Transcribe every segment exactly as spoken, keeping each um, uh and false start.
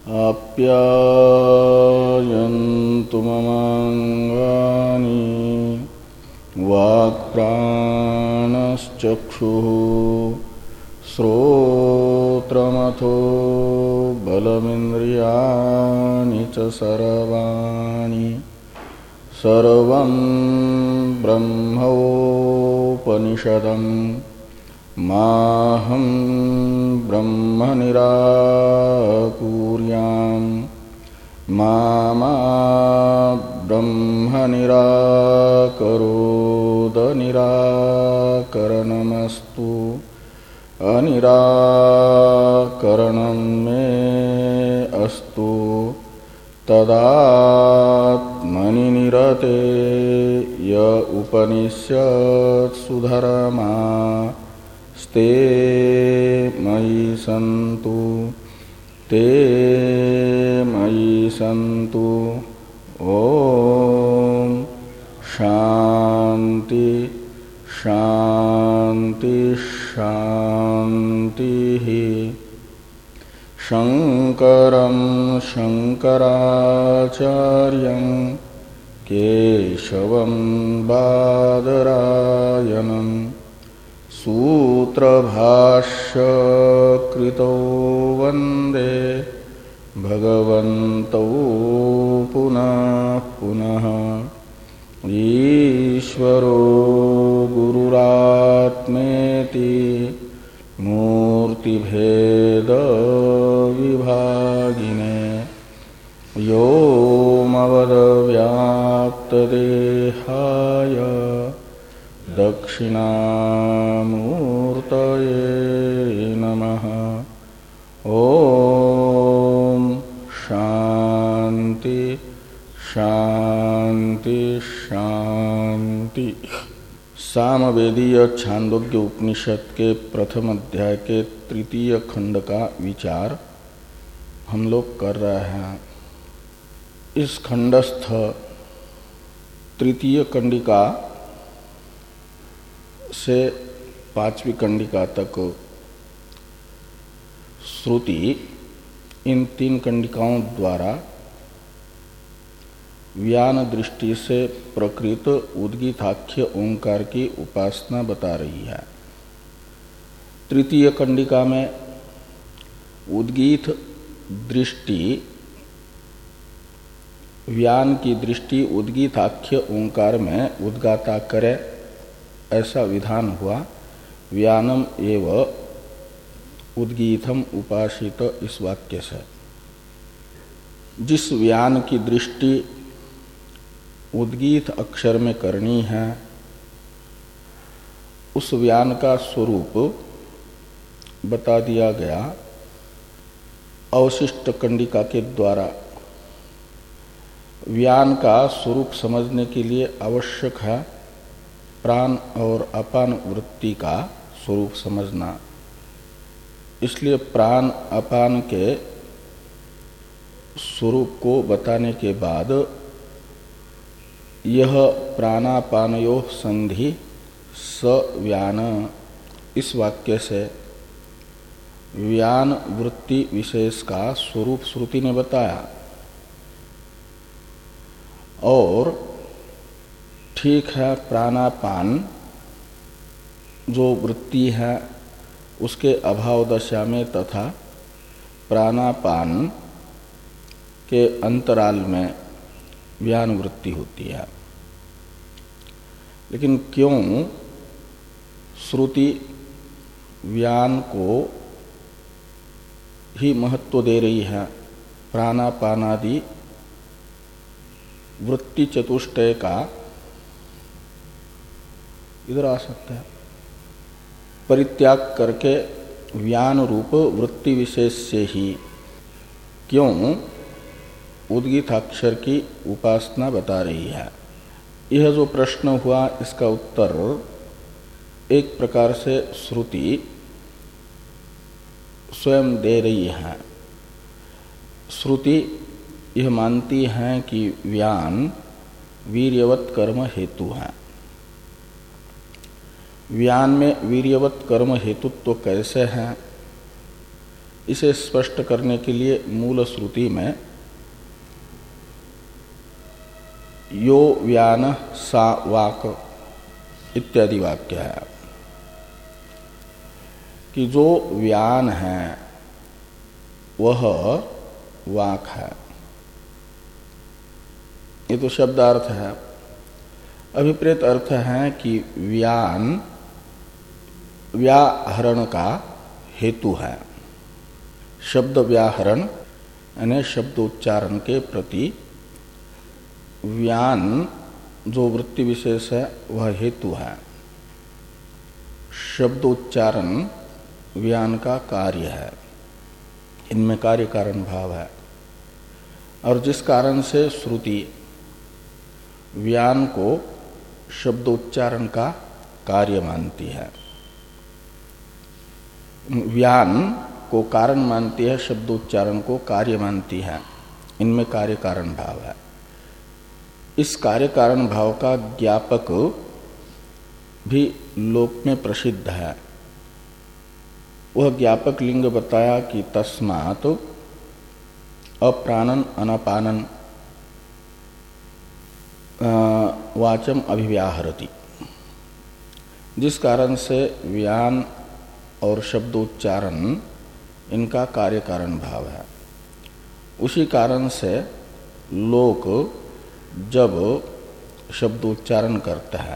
आप्यायन्तु ममाङ्गानि वाक्प्राणश्चक्षुः श्रोत्रमथो बलमिन्द्रियाणि च सर्वाणि सर्वं ब्रह्मोपनिषदम् माहं ब्रह्म निराकुर्याम् मा मा ब्रह्म निराकरोद निराकरणमस्तु अनिराकरणं मे अस्तु तदात्मनि निरते य उपनिषत्सु धर्मा स्ते मयि सन्तु ते मयि सन्तु। ओम शांति शांति शांति। शंकरं शंकराचार्यं केशवं बादरायणं सूत्रभाष्य कृतो वंदे भगवन्तौ पुनः पुनः। ईश्वरो गुरुरात्मेति मूर्तिभेद विभागिने व्योमवद्व्याप्तदेहाय दक्षिणामूर्तये नमः। ओम शांति शांति शांति। सामवेदीय छांदोग्य उपनिषद के प्रथम अध्याय के तृतीय खंड का विचार हम लोग कर रहे हैं। इस खंडस्थ तृतीय कंडिका से पांचवी कंडिका तक श्रुति इन तीन कंडिकाओं द्वारा व्यान दृष्टि से प्रकृत उद्गीताख्य ओंकार की उपासना बता रही है। तृतीय कंडिका में उद्गीत दृष्टि व्यान की दृष्टि उद्गीताख्य ओंकार में उद्गाता करे ऐसा विधान हुआ। व्यानम एव उद्गीतम उपासित इस वाक्य से जिस व्यान की दृष्टि उद्गीत अक्षर में करनी है उस व्यान का स्वरूप बता दिया गया अवशिष्ट कंडिका के द्वारा। व्यान का स्वरूप समझने के लिए आवश्यक है प्राण और अपान वृत्ति का स्वरूप समझना। इसलिए प्राण अपान के स्वरूप को बताने के बाद यह प्राणापानयो संधि स व्यान इस वाक्य से व्यान वृत्ति विशेष का स्वरूप श्रुति ने बताया। और ठीक है प्राणापान जो वृत्ति है उसके अभाव दशा में तथा प्राणापान के अंतराल में व्यान वृत्ति होती है। लेकिन क्यों श्रुति व्यान को ही महत्व दे रही है? प्राणापानादि वृत्ति चतुष्टय का इधर आ सकता है परित्याग करके व्यान रूप वृत्ति विशेष से ही क्यों उद्गीताक्षर की उपासना बता रही है? यह जो प्रश्न हुआ इसका उत्तर एक प्रकार से श्रुति स्वयं दे रही है। श्रुति यह मानती है कि व्यान वीर्यवत कर्म हेतु है। व्यान में वीर्यवत कर्म हेतुत्व कैसे है? इसे स्पष्ट करने के लिए मूल श्रुति में यो व्यान सा वाक इत्यादि वाक्य है कि जो व्यान है वह वाक है। ये तो शब्दार्थ है। अभिप्रेत अर्थ है कि व्यान व्याहरण का हेतु है। शब्द व्याहरण यानी शब्दोच्चारण के प्रति व्यान जो वृत्ति विशेष है वह हेतु है। शब्दोच्चारण व्यान का कार्य है। इनमें कार्य कारण भाव है। और जिस कारण से श्रुति व्यान को शब्दोच्चारण का कार्य मानती है, व्यान को कारण मानती है, शब्दोच्चारण को कार्य मानती है, इनमें कार्य कारण भाव है। इस कार्य कारण भाव का ज्ञापक भी लोक में प्रसिद्ध है। वह ज्ञापक लिंग बताया कि तस्मात् अप्राणन अनपानन वाचम अभिव्याहरति, जिस कारण से व्यान और शब्दोच्चारण इनका कार्य कारण भाव है। उसी कारण से लोक जब शब्दोच्चारण करता है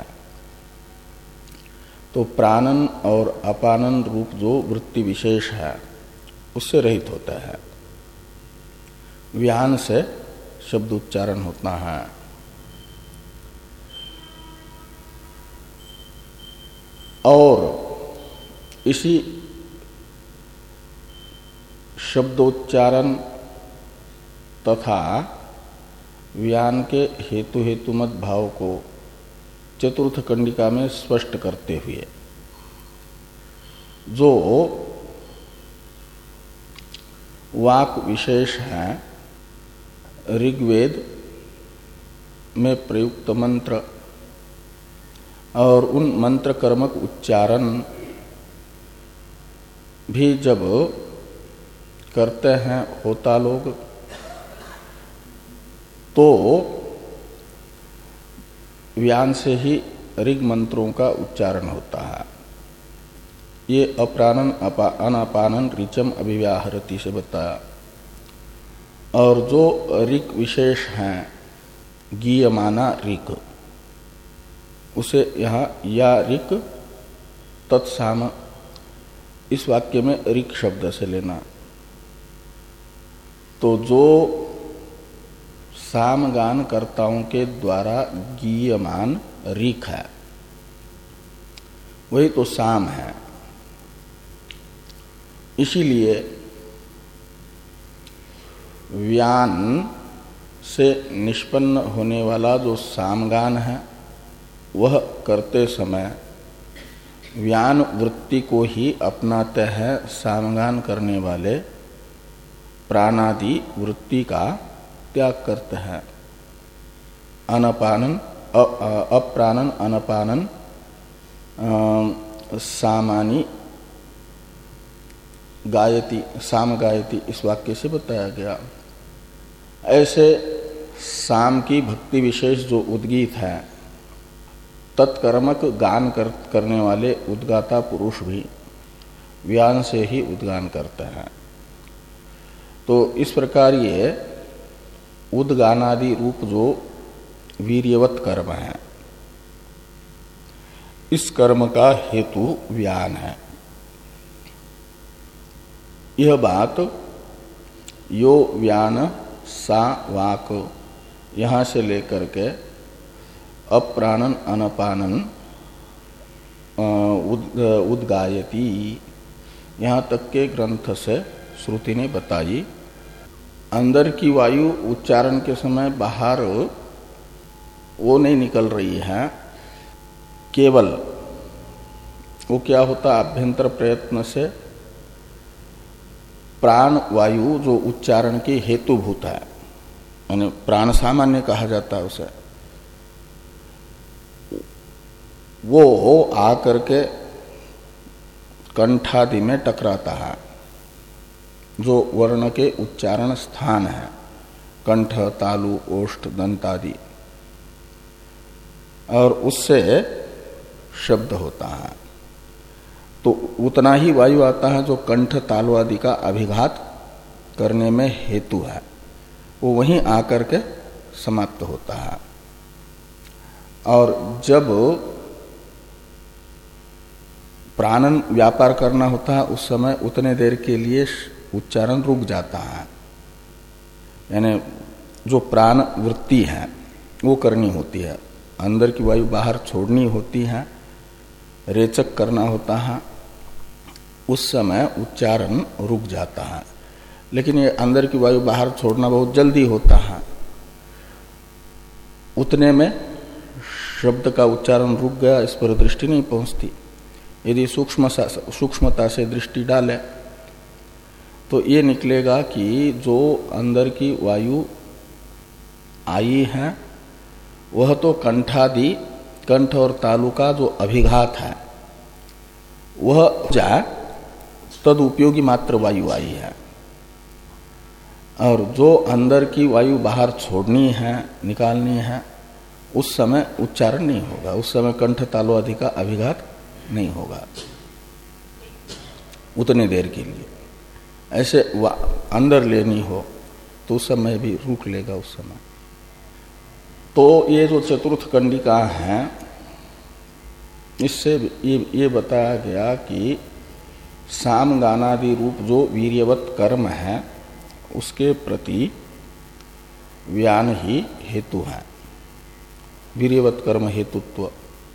तो प्राणन और अपानन रूप जो वृत्ति विशेष है उससे रहित होता है। व्यान से शब्दोच्चारण होता है। और इसी शब्दोच्चारण तथा व्यान के हेतु हेतुमत भाव को चतुर्थ कंडिका में स्पष्ट करते हुए जो वाक विशेष है ऋग्वेद में प्रयुक्त मंत्र और उन मंत्र कर्मक उच्चारण भी जब करते हैं होता लोग तो व्यान से ही ऋग मंत्रों का उच्चारण होता है। ये अप्राणन अपा, अनापानन ऋचम अभिव्याहरति से बताया। और जो ऋग विशेष हैं गीयमाना ऋग, उसे यहाँ या ऋग तत्साम इस वाक्य में ऋग शब्द से लेना। तो जो सामगान कर्ताओं के द्वारा गीयमान ऋग है वही तो साम है। इसीलिए व्यान से निष्पन्न होने वाला जो सामगान है वह करते समय व्यान वृत्ति को ही अपनाते हैं सामगान करने वाले प्राणादि वृत्ति का त्याग करते हैं। अनपानन अप्राणन अनपानन सामानी गायति साम गायति इस वाक्य से बताया गया। ऐसे साम की भक्ति विशेष जो उद्गीत है तत्कर्मक गान कर, करने वाले उद्गाता पुरुष भी व्यान से ही उद्गान करते हैं। तो इस प्रकार ये उद्गानादि रूप जो वीर्यवत कर्म है इस कर्म का हेतु व्यान है। यह बात यो व्यान सा वाक यहाँ से लेकर के अप्राणन अनपानन उद, उद्गायती यहाँ तक के ग्रंथ से श्रुति ने बताई। अंदर की वायु उच्चारण के समय बाहर वो नहीं निकल रही है, केवल वो क्या होता अभ्यंतर प्रयत्न से प्राण वायु जो उच्चारण के हेतुभूत है, यानी प्राण सामान्य कहा जाता है उसे, वो आकर के कंठादि में टकराता है जो वर्ण के उच्चारण स्थान है, कंठ, तालु, ओष्ठ, दंत आदि, और उससे शब्द होता है, तो उतना ही वायु आता है जो कंठ, तालु आदि का अभिघात करने में हेतु है, वो वहीं आकर के समाप्त होता है। और जब प्राणन व्यापार करना होता है उस समय उतने देर के लिए उच्चारण रुक जाता है, यानी जो प्राण वृत्ति है वो करनी होती है, अंदर की वायु बाहर छोड़नी होती है, रेचक करना होता है, उस समय उच्चारण रुक जाता है। लेकिन ये अंदर की वायु बाहर छोड़ना बहुत जल्दी होता है, उतने में शब्द का उच्चारण रुक गया, इस पर दृष्टि नहीं पहुंचती। यदि सूक्ष्म सूक्ष्मता से दृष्टि डाले तो ये निकलेगा कि जो अंदर की वायु आई है वह तो कंठादि, कंठ और तालु का जो अभिघात है वह जा तद उपयोगी मात्र वायु आई है, और जो अंदर की वायु बाहर छोड़नी है, निकालनी है, उस समय उच्चारण नहीं होगा, उस समय कंठ, तालु आदि का अभिघात नहीं होगा उतने देर के लिए। ऐसे अंदर लेनी हो तो उस समय भी रुक लेगा उस समय। तो ये जो चतुर्थ कंडिका है, इससे ये, ये बताया गया कि साम गानादि रूप जो वीर्यवत कर्म है उसके प्रति व्यान ही हेतु है, वीर्यवत कर्म हेतुत्व।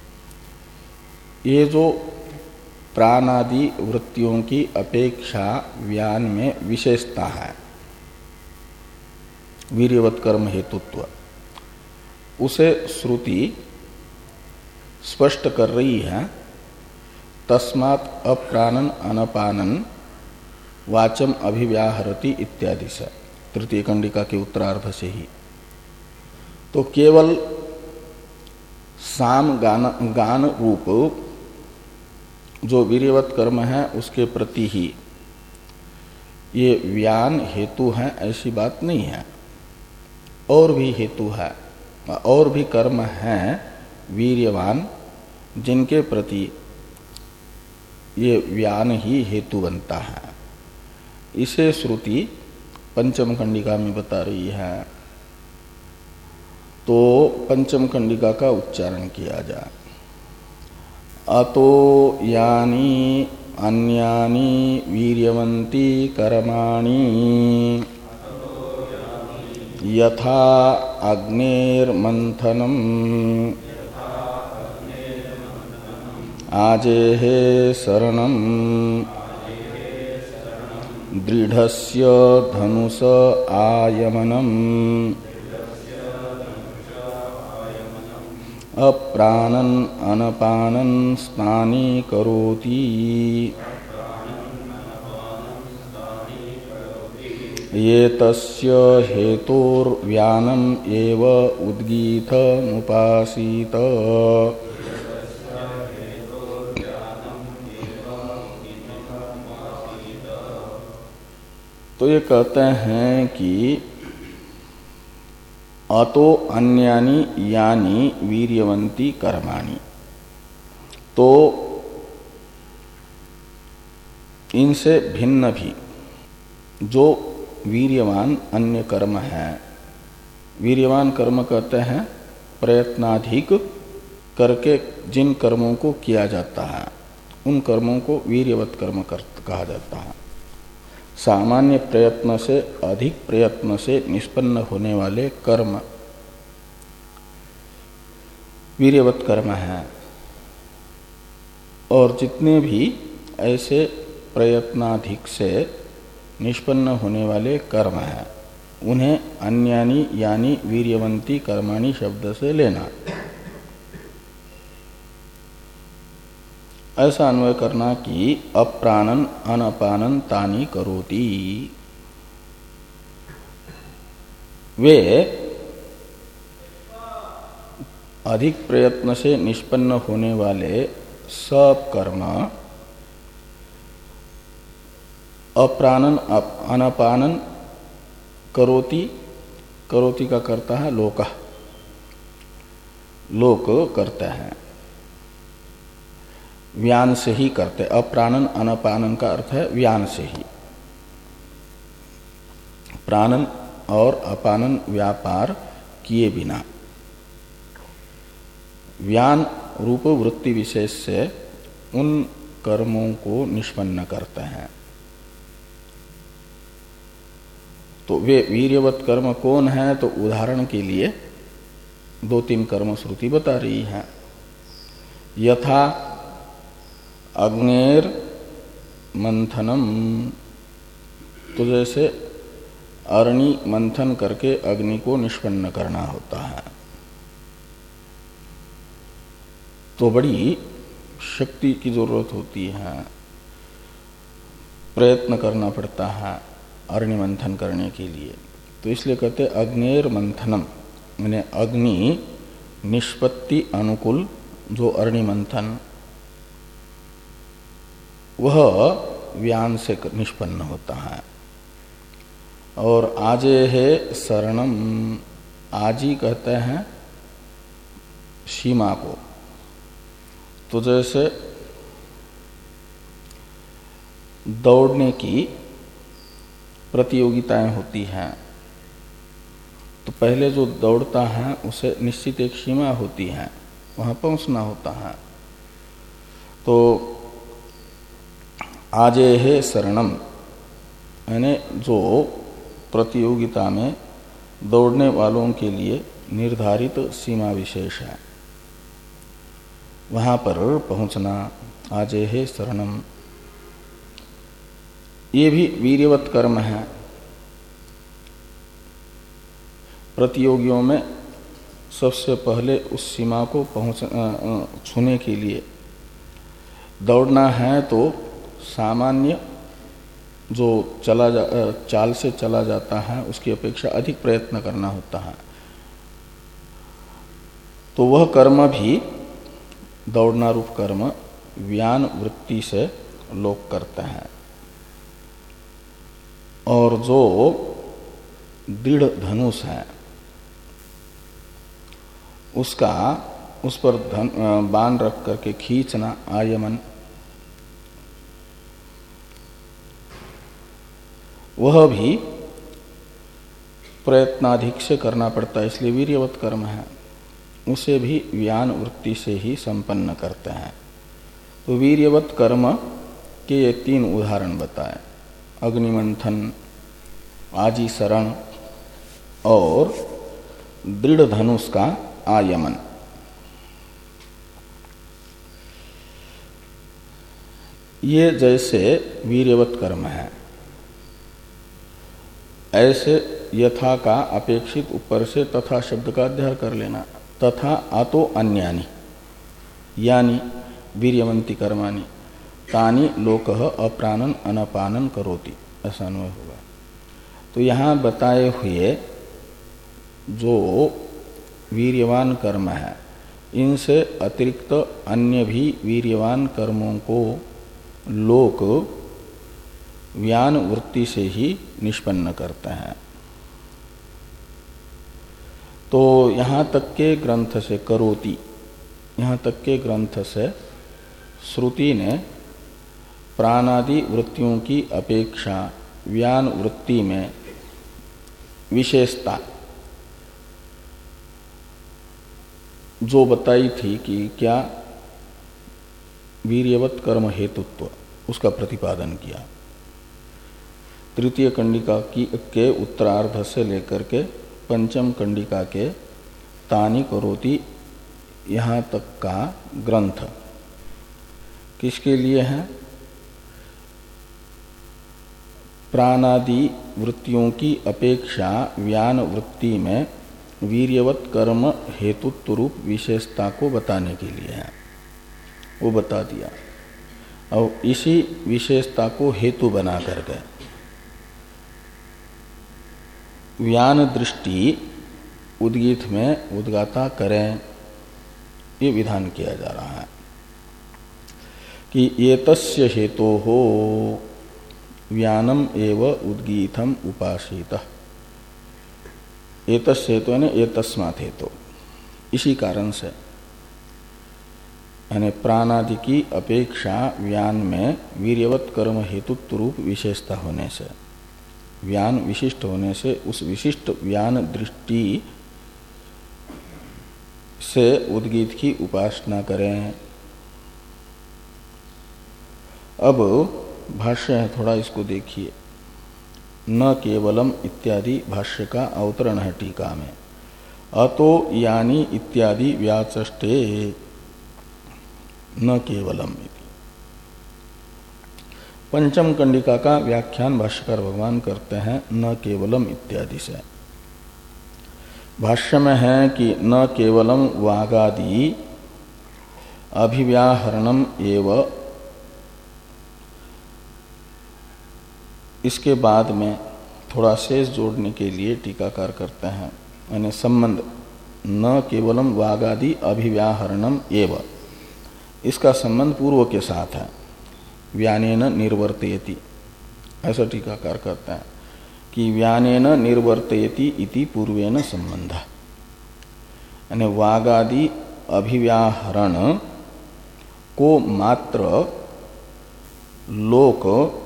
ये जो प्राणादि वृत्तियों की अपेक्षा व्यान में विशेषता है, वीर्यवत कर्म हेतुत्व, उसे श्रुति स्पष्ट कर रही है। तस्मात् अप्राणन अनपानन वाचम अभिव्याहरति इत्यादि से, तृतीय कंडिका के उत्तरार्ध से ही। तो केवल साम गान, गान रूप जो वीर्यवत कर्म है उसके प्रति ही ये व्यान हेतु है, ऐसी बात नहीं है। और भी हेतु है, और भी कर्म हैं वीर्यवान जिनके प्रति ये व्यान ही हेतु बनता है। इसे श्रुति पंचम कंडिका में बता रही है। तो पंचम कंडिका का उच्चारण किया जाए। अतो यानी अन्यानि वीर्यवन्ति कर्माणि यथा अग्नेर्मंथनम आजेहे शरणम दृढ़स्य धनुष आयमनम अप्राणन अनपानन स्नानि करोति ये तस्य हेतोर्व्यानम एव उद्गीत मुपासीत। तो ये कहते हैं कि अतो अन्यानि यानि वीर्यवंती कर्माणि, तो इनसे भिन्न भी जो वीर्यवान अन्य कर्म है, वीर्यवान कर्म कहते हैं प्रयत्नाधिक करके जिन कर्मों को किया जाता है उन कर्मों को वीर्यवत कर्म कहा जाता है। सामान्य प्रयत्न से अधिक प्रयत्न से निष्पन्न होने वाले कर्म वीर्यवत कर्म है, और जितने भी ऐसे प्रयत्नाधिक से निष्पन्न होने वाले कर्म हैं उन्हें अन्यानि यानी वीर्यवंती कर्माणि शब्द से लेना। ऐसा अन्वय करना कि अप्राणन अनपानन तानि करोति, वे अधिक प्रयत्न से निष्पन्न होने वाले सब कर्म अप्राणन अनपानन करोति, करोति का करता है लोक, लोक करते हैं, व्यान से ही करते। अप्राणन अनपानन का अर्थ है व्यान से ही। प्राणन और अपानन व्यापार किए बिना व्यान रूप वृत्ति विशेष से उन कर्मों को निष्पन्न करते हैं। तो वे वीर्यवत कर्म कौन है? तो उदाहरण के लिए दो तीन कर्म श्रुति बता रही है। यथा अग्नेर मंथनम, तो जैसे अरणि मंथन करके अग्नि को निष्पन्न करना होता है, तो बड़ी शक्ति की जरूरत होती है, प्रयत्न करना पड़ता है अरणि मंथन करने के लिए। तो इसलिए कहते अग्नेर मंथनम, यानी अग्नि निष्पत्ति अनुकूल जो अरणि मंथन, वह व्यान से निष्पन्न होता है। और आजे है शरणम, आजी कहते हैं सीमा को। तो जैसे दौड़ने की प्रतियोगिताएं होती हैं, तो पहले जो दौड़ता है उसे निश्चित एक सीमा होती है, वहां पहुंचना होता है। तो आजे है शरणम, यानी जो प्रतियोगिता में दौड़ने वालों के लिए निर्धारित सीमा विशेष है, वहां पर पहुंचना आजे है शरणम। ये भी वीर्यवत कर्म है। प्रतियोगियों में सबसे पहले उस सीमा को पहुंच छूने के लिए दौड़ना है, तो सामान्य जो चला जा, चाल से चला जाता है उसकी अपेक्षा अधिक प्रयत्न करना होता है। तो वह कर्म भी, दौड़ना रूप कर्म, व्यान वृत्ति से लोग करते हैं। और जो दृढ़ धनुष है उसका, उस पर धन बाण रख करके खींचना, आयमन, वह भी प्रयत्नाधिक से करना पड़ता है, इसलिए वीर्यवत कर्म है। उसे भी व्यान वृत्ति से ही संपन्न करते हैं। तो वीर्यवत कर्म के ये तीन उदाहरण बताए, अग्निमंथन, आजी शरण और दृढ़ धनुष का आयमन। ये जैसे वीर्यवत कर्म है, ऐसे यथा का अपेक्षित ऊपर से तथा शब्द का अध्ययन कर लेना। तथा आतो अन्यानि यानी वीर्यवंती कर्माणि तानि लोकः अप्राणन अनपानन करोति, ऐसा अन्वय होगा। तो यहाँ बताए हुए जो वीर्यवान कर्म है, इनसे अतिरिक्त अन्य भी वीर्यवान कर्मों को लोक व्यान वृत्ति से ही निष्पन्न करते हैं। तो यहाँ तक के ग्रंथ से करोति, यहाँ तक के ग्रंथ से श्रुति ने प्राणादि वृत्तियों की अपेक्षा व्यान वृत्ति में विशेषता जो बताई थी कि क्या वीर्यवत कर्म हेतुत्व, उसका प्रतिपादन किया। तृतीय कंडिका की के उत्तरार्ध से लेकर के पंचम कंडिका के तानि करोति यहाँ तक का ग्रंथ किसके लिए है? प्राणादि वृत्तियों की अपेक्षा व्यान वृत्ति में वीर्यवत कर्म हेतुत्व रूप विशेषता को बताने के लिए है, वो बता दिया। और इसी विशेषता को हेतु बना करके व्यान दृष्टि उद्गीत में उद्गाता करें, ये विधान किया जा रहा है कि ये तस्य हेतु हो, व्यानम एव उद्गीतम उपासित। एतस्य हेतु यानी एतस्मात् हेतु, इसी कारण से यानी प्राणादि की अपेक्षा व्यान में वीर्यवत कर्म हेतुत्व रूप विशेषता होने से, व्यान विशिष्ट होने से उस विशिष्ट व्यान दृष्टि से उद्गीत की उपासना करें। अब भाष्य है, थोड़ा इसको देखिए। न केवलम इत्यादि भाष्य का अवतरण है टीका में। अतो यानी इत्यादि व्याचष्टे न केवलम इति। पंचम कंडिका का व्याख्यान भाष्यकार भगवान करते हैं न केवलम इत्यादि से। भाष्य में है कि न केवलम वागादि अभिव्याहरणम एव। इसके बाद में थोड़ा शेष जोड़ने के लिए टीकाकार करते हैं, यानी संबंध न केवलम वागादि अभिव्याहरणम एव, इसका संबंध पूर्व के साथ है। व्यानेन निर्वर्तयति, ऐसा टीकाकार करते हैं कि व्यानेन निर्वर्तयति इति पूर्वेन संबंध, यानी वागादि अभिव्याहरण को मात्र लोक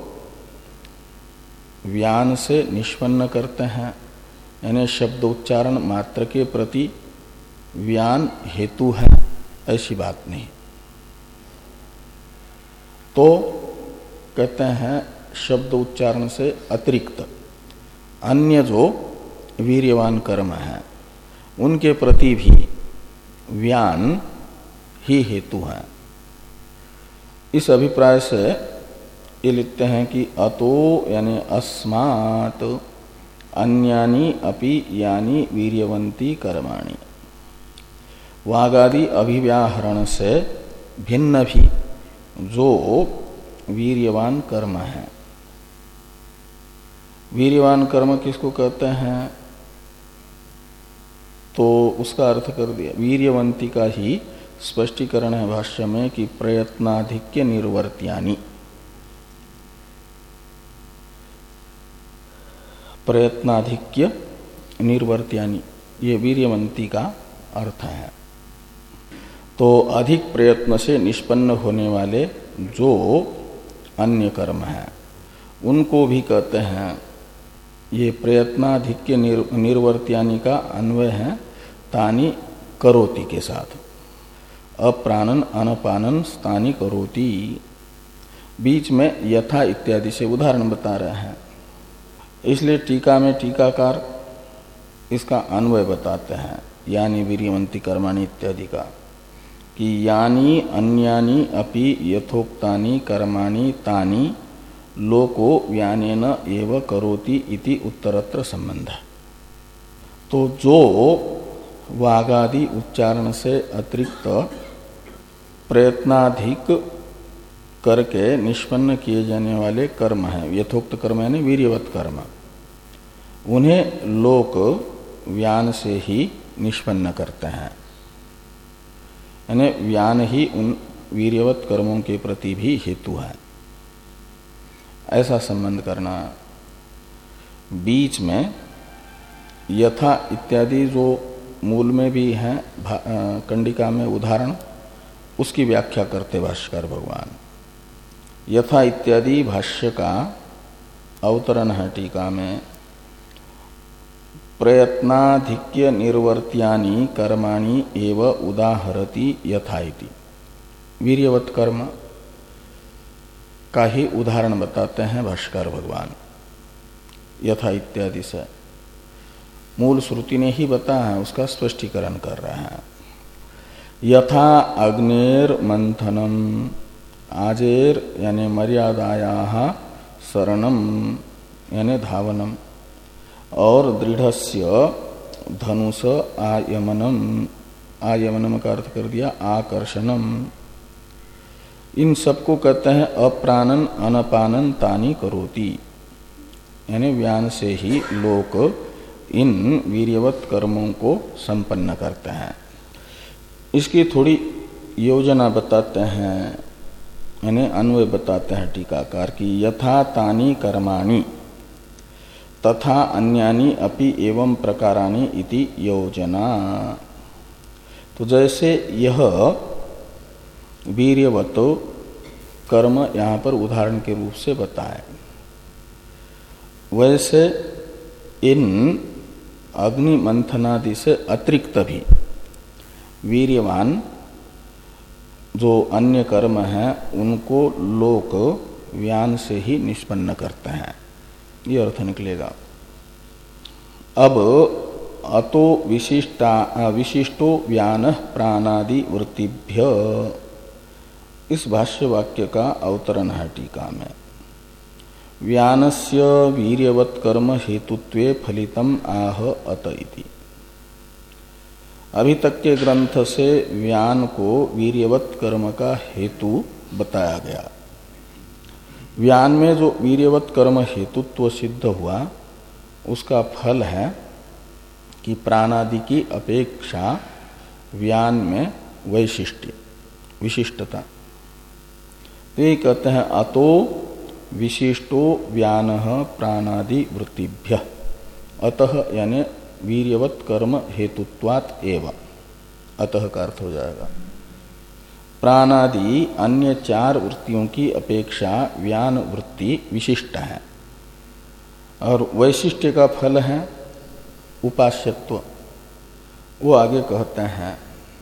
व्यान से निष्पन्न करते हैं, यानी शब्दोच्चारण मात्र के प्रति व्यान हेतु है, ऐसी बात नहीं। तो कहते हैं शब्द उच्चारण से अतिरिक्त अन्य जो वीर्यवान कर्म है उनके प्रति भी व्यान ही हेतु है। इस अभिप्राय से ये लिखते हैं कि अतो यानी अस्मात् अन्यानि अपि यानि वीर्यवंती कर्माणि, वागादि अभिव्याहरण से भिन्न भी जो वीर्यवान कर्म है। वीर्यवान कर्म किसको कहते हैं? तो उसका अर्थ कर दिया, वीर्यवंती का ही स्पष्टीकरण है भाष्य में कि प्रयत्नाधिक्य निर्वर्त्यानि। प्रयत्नाधिक्य निर्वर्त्यानि, ये वीर्यवंती का अर्थ है। तो अधिक प्रयत्न से निष्पन्न होने वाले जो अन्य कर्म हैं उनको भी कहते हैं। ये प्रयत्नाधिक्य निर, निर्वर्त्यानि का अन्वय है तानि करोति के साथ। अप्राणन अनपानन स्थानि करोति, बीच में यथा इत्यादि से उदाहरण बता रहे हैं। इसलिए टीका में टीकाकार इसका अन्वय बताते हैं यानी वीर्यवंती कर्माणि इत्यादि का, कि यानी अन्यानि अपि यथोक्तानि कर्माणि तानि लोको व्यानेन एव करोति इति उत्तरत्र संबंध। तो जो वागादि उच्चारण से अतिरिक्त प्रयत्नाधिक करके निष्पन्न किए जाने वाले कर्म हैं, यथोक्त कर्म यानी वीर्यवत कर्म, उन्हें लोक व्यान से ही निष्पन्न करते हैं। यानी व्यान ही उन वीर्यवत कर्मों के प्रति भी हेतु है, ऐसा संबंध करना। बीच में यथा इत्यादि जो मूल में भी है कंडिका में उदाहरण, उसकी व्याख्या करते भाष्यकार भगवान। यथा इत्यादि भाष्य का अवतरण है टीका में। प्रयत्नाधिक्य निर्वर्त्यानि कर्माणि एव उदाहरति यथा इति, वीर्यवत कर्म का ही उदाहरण बताते हैं भाष्यकार भगवान यथा इत्यादि से। मूल श्रुति ने ही बताया है, उसका स्पष्टीकरण कर रहे हैं। यथा अग्नेर मंथनम, आजेर यानी मर्यादाया शरणम यानी धावनम, और दृढ़स्य धनुष आयमनम, आयमनम का अर्थ कर दिया आकर्षणम। इन सबको कहते हैं अप्राणन अनपानन तानि करोति, यानी व्यान से ही लोक इन वीर्यवत कर्मों को संपन्न करते हैं। इसकी थोड़ी योजना बताते हैं यानी अन्वय बताते हैं टीकाकार की यथा तानि कर्माणि तथा अन्यानि अपि एवं प्रकाराणि इति योजना। तो जैसे यह वीर्यवत कर्म यहाँ पर उदाहरण के रूप से बताए, वैसे इन अग्नि मंथनादि से अतिरिक्त भी वीर्यवान जो अन्य कर्म हैं उनको लोक व्यान से ही निष्पन्न करते हैं, ये अर्थ निकलेगा। अब अतो विशिष्टा विशिष्टो व्यान प्राणादि वृत्तिभ्य, इस भाष्य वाक्य का अवतरण है टीका में। व्यानस्य वीर्यवत कर्म हेतुत्वे फलितम आह अत इति। अभी तक के ग्रंथ से व्यान को वीर्यवत कर्म का हेतु बताया गया। व्यान में जो वीर्यवत कर्म हेतुत्व सिद्ध हुआ उसका फल है कि प्राणादि की अपेक्षा व्यान में वैशिष्ट्य विशिष्टता। तो ये कहते हैं अतो विशिष्टो व्यान प्राणादि वृत्तिभ्य, अतः यानी वीर्यवत कर्म हेतुत्वात् एव, अतः का अर्थ हो जाएगा। प्राणादि अन्य चार वृत्तियों की अपेक्षा व्यान वृत्ति विशिष्ट है और वैशिष्ट्य का फल है उपास्यत्व। वो आगे कहते हैं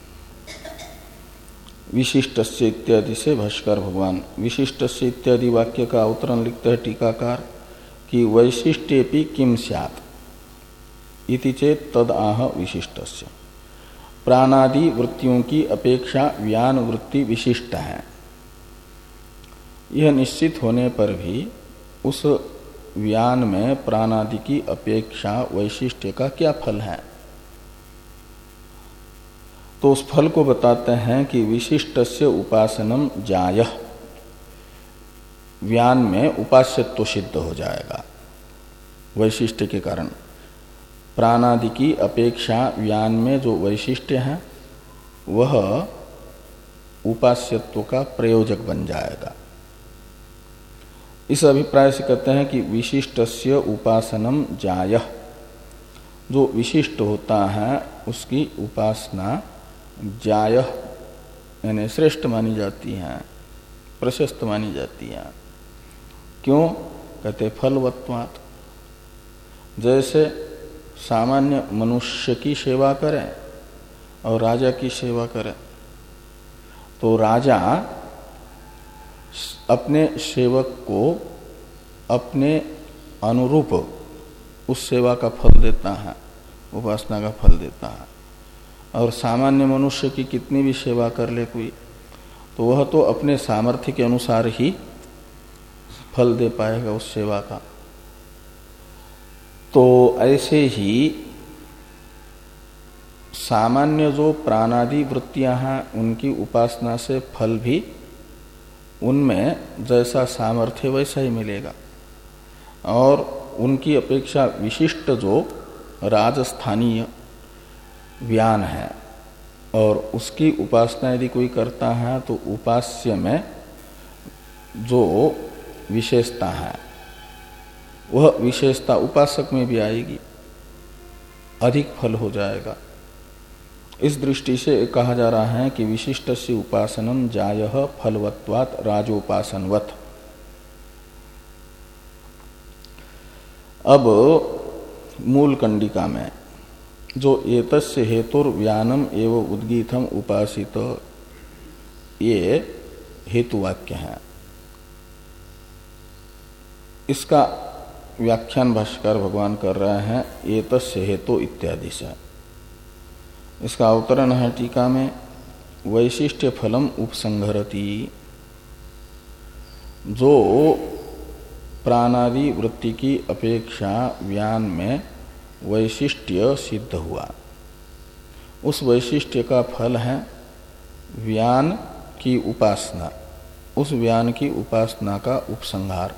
विशिष्टस्य इत्यादि से भाष्कर भगवान विशिष्टस्य इत्यादि वाक्य का अवतरण लिखते हैं टीकाकार कि वैशिष्ट्येपि किम स्यात् इति चेत तद आह विशिष्टस्य। प्राणादि वृत्तियों की अपेक्षा व्यान वृत्ति विशिष्ट है, यह निश्चित होने पर भी उस व्यान में प्राणादि की अपेक्षा वैशिष्ट्य का क्या फल है? तो उस फल को बताते हैं कि विशिष्टस्य उपासनम जायः, व्यान में उपास्यत्व सिद्ध हो जाएगा वैशिष्ट्य के कारण। प्राणादि की अपेक्षा व्यान में जो वैशिष्ट्य है वह उपास्यत्व का प्रयोजक बन जाएगा। इस अभिप्राय से कहते हैं कि विशिष्टस्य उपासनम जायः, जो विशिष्ट होता है उसकी उपासना जायः यानी श्रेष्ठ मानी जाती है, प्रशस्त मानी जाती है। क्यों? कहते फलवत्वात्। जैसे सामान्य मनुष्य की सेवा करें और राजा की सेवा करें, तो राजा अपने सेवक को अपने अनुरूप उस सेवा का फल देता है, उपासना का फल देता है। और सामान्य मनुष्य की कितनी भी सेवा कर ले कोई, तो वह तो अपने सामर्थ्य के अनुसार ही फल दे पाएगा उस सेवा का। तो ऐसे ही सामान्य जो प्राणादि वृत्तियां हैं उनकी उपासना से फल भी उनमें जैसा सामर्थ्य वैसा ही मिलेगा। और उनकी अपेक्षा विशिष्ट जो राजस्थानीय व्यान है और उसकी उपासना यदि कोई करता है तो उपास्य में जो विशेषता है वह विशेषता उपासक में भी आएगी, अधिक फल हो जाएगा। इस दृष्टि से कहा जा रहा है कि विशिष्टस्य उपासनम जायः फलवत्वात् राजोपासनवत्। अब मूल कंडिका में जो एतस्य हेतुर्व्यानम एवं उद्गीतम उपासित, ये हेतुवाक्य है। इसका व्याख्यान भाष्यकार भगवान कर रहे हैं एतस्य हेतु इत्यादि से। इसका अवतरण है टीका में वैशिष्ट्य फलम उपसंहरति। जो प्राणादि वृत्ति की अपेक्षा व्यान में वैशिष्ट्य सिद्ध हुआ, उस वैशिष्ट्य का फल है व्यान की उपासना, उस व्यान की उपासना का उपसंहार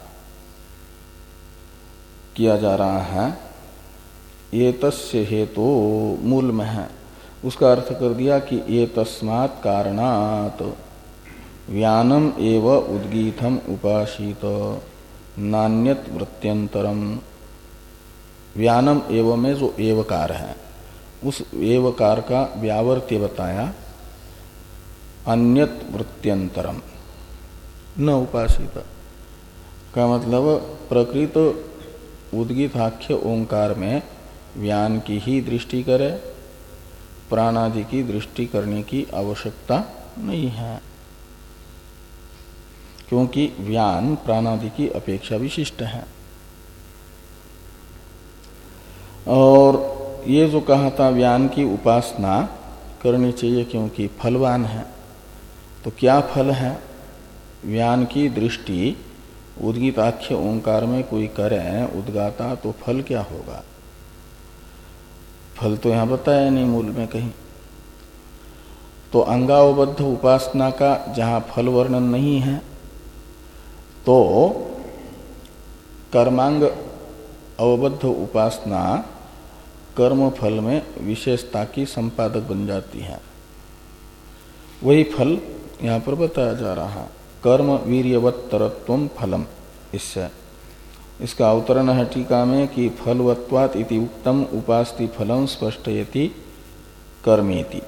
किया जा रहा है। ये तस्य हेतु मूल में है, उसका अर्थ कर दिया कि ये तस्मात् कारणात्, व्यानम एव उद्गीतम उपासीत नान्यत वृत्त्यंतरम। व्यानम एव में जो एवकार है उस एवकार का व्यावर्त्य बताया अन्यत वृत्त्यंतरम न उपासित का मतलब प्रकृत उद्गीताख्य ओंकार में व्यान की ही दृष्टि करे, प्राणादि की दृष्टि करने की आवश्यकता नहीं है, क्योंकि व्यान प्राणादि की अपेक्षा विशिष्ट है। और ये जो कहा था व्यान की उपासना करनी चाहिए क्योंकि फलवान है, तो क्या फल है? व्यान की दृष्टि उद्गीताख्य ओंकार में कोई करे उद्गाता तो फल क्या होगा? फल तो यहां बताया नहीं मूल में कहीं। तो अंगावबद्ध उपासना का जहां फल वर्णन नहीं है तो कर्मांग अवबद्ध उपासना कर्म फल में विशेषता की संपादक बन जाती है। वही फल यहां पर बताया जा रहा है, कर्म वीर्यवत्तरत्वम फलम। इससे इसका अवतरण है टीका में कि फलवत्वात् इति उक्तम उपास्ति फलम स्पष्टयति कर्मेति।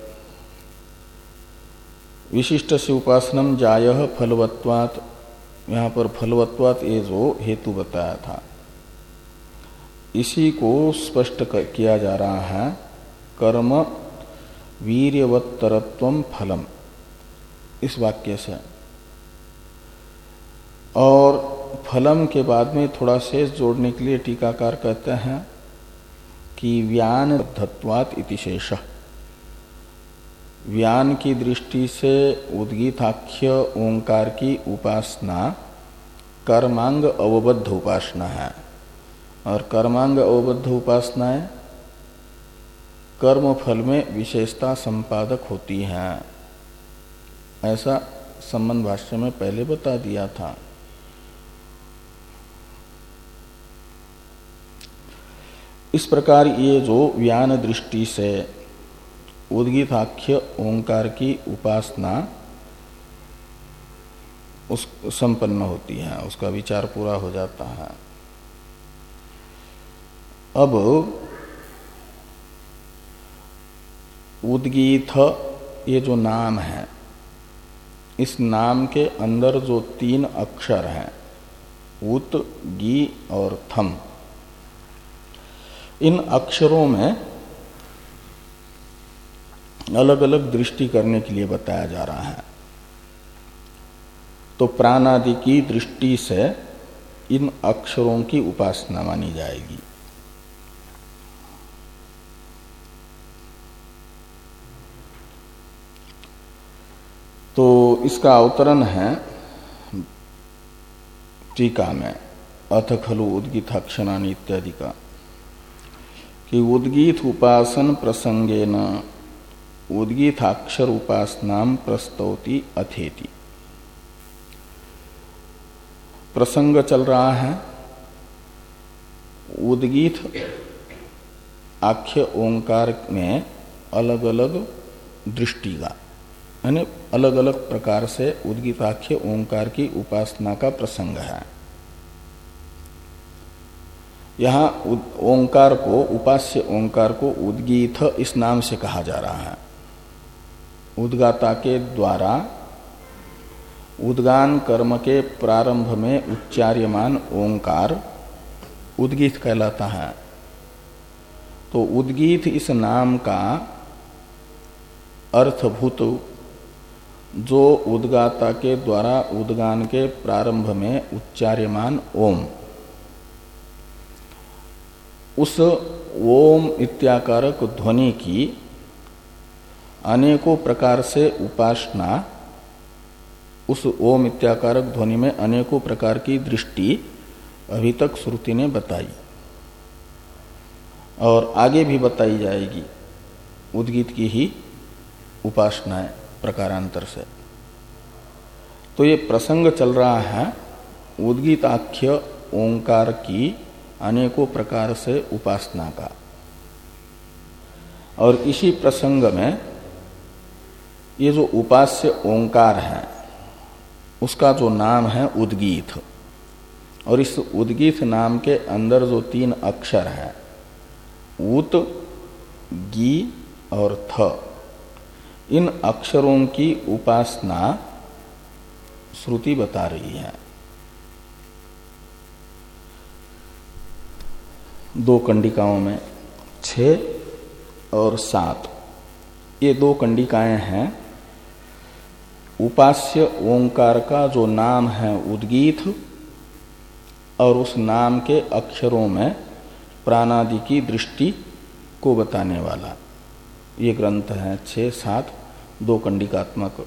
विशिष्ट से उपासनम जायः फलवत्वात्, यहाँ पर फलवत्वात् ये जो हेतु बताया था इसी को स्पष्ट किया जा रहा है कर्म वीर्यवत्तरत्वम फलम इस वाक्य से। और फलम के बाद में थोड़ा शेष जोड़ने के लिए टीकाकार कहते हैं कि व्यान बद्धत्वात् इति शेषः, व्यान की दृष्टि से उद्गीताख्य ओंकार की उपासना कर्मांग अवबद्ध उपासना है, और कर्मांग अवबद्ध उपासनाएं कर्म फल में विशेषता संपादक होती हैं, ऐसा संबंध भाष्य में पहले बता दिया था। इस प्रकार ये जो व्यान दृष्टि से उद्गीताख्य ओंकार की उपासना उस संपन्न होती है, उसका विचार पूरा हो जाता है। अब उद्गीत ये जो नाम है, इस नाम के अंदर जो तीन अक्षर हैं उत, गी और थम, इन अक्षरों में अलग अलग दृष्टि करने के लिए बताया जा रहा है। तो प्राणादि की दृष्टि से इन अक्षरों की उपासना मानी जाएगी। तो इसका अवतरण है टीका में, अथ खलु उद्गीताक्षराणि इत्यादि का, कि उद्गीत उपासन प्रसंगेन उद्गीताक्षर उपासनाम प्रस्तौति अथेति। प्रसंग चल रहा है उद्गीत आख्य ओंकार में अलग अलग दृष्टि का, यानी अलग अलग प्रकार से उद्गीताख्य ओंकार की उपासना का प्रसंग है। यहाँ ओंकार को, उपास्य ओंकार को उद्गीत इस नाम से कहा जा रहा है। उद्गाता के द्वारा उद्गान कर्म के प्रारंभ में उच्चार्यमान ओंकार उद्गीत कहलाता है। तो उद्गीत इस नाम का अर्थभूत जो उद्गाता के द्वारा उद्गान के प्रारंभ में उच्चार्यमान ओम, उस ओम इत्याकारक ध्वनि की अनेकों प्रकार से उपासना, उस ओम इत्याकारक ध्वनि में अनेकों प्रकार की दृष्टि अभी तक श्रुति ने बताई और आगे भी बताई जाएगी उद्गीत की ही उपासनाएं प्रकारांतर से। तो ये प्रसंग चल रहा है उद्गीताख्य ओंकार की अनेकों प्रकार से उपासना का, और इसी प्रसंग में ये जो उपास्य ओंकार है उसका जो नाम है उद्गीत, और इस उद्गीत नाम के अंदर जो तीन अक्षर है उत, गी और थ, इन अक्षरों की उपासना श्रुति बता रही है। दो कंडिकाओं में छः और सात, ये दो कंडिकाएं हैं। उपास्य ओंकार का जो नाम है उद्गीत, और उस नाम के अक्षरों में प्राणादि की दृष्टि को बताने वाला ये ग्रंथ है छः सात दो कंडिकात्मक।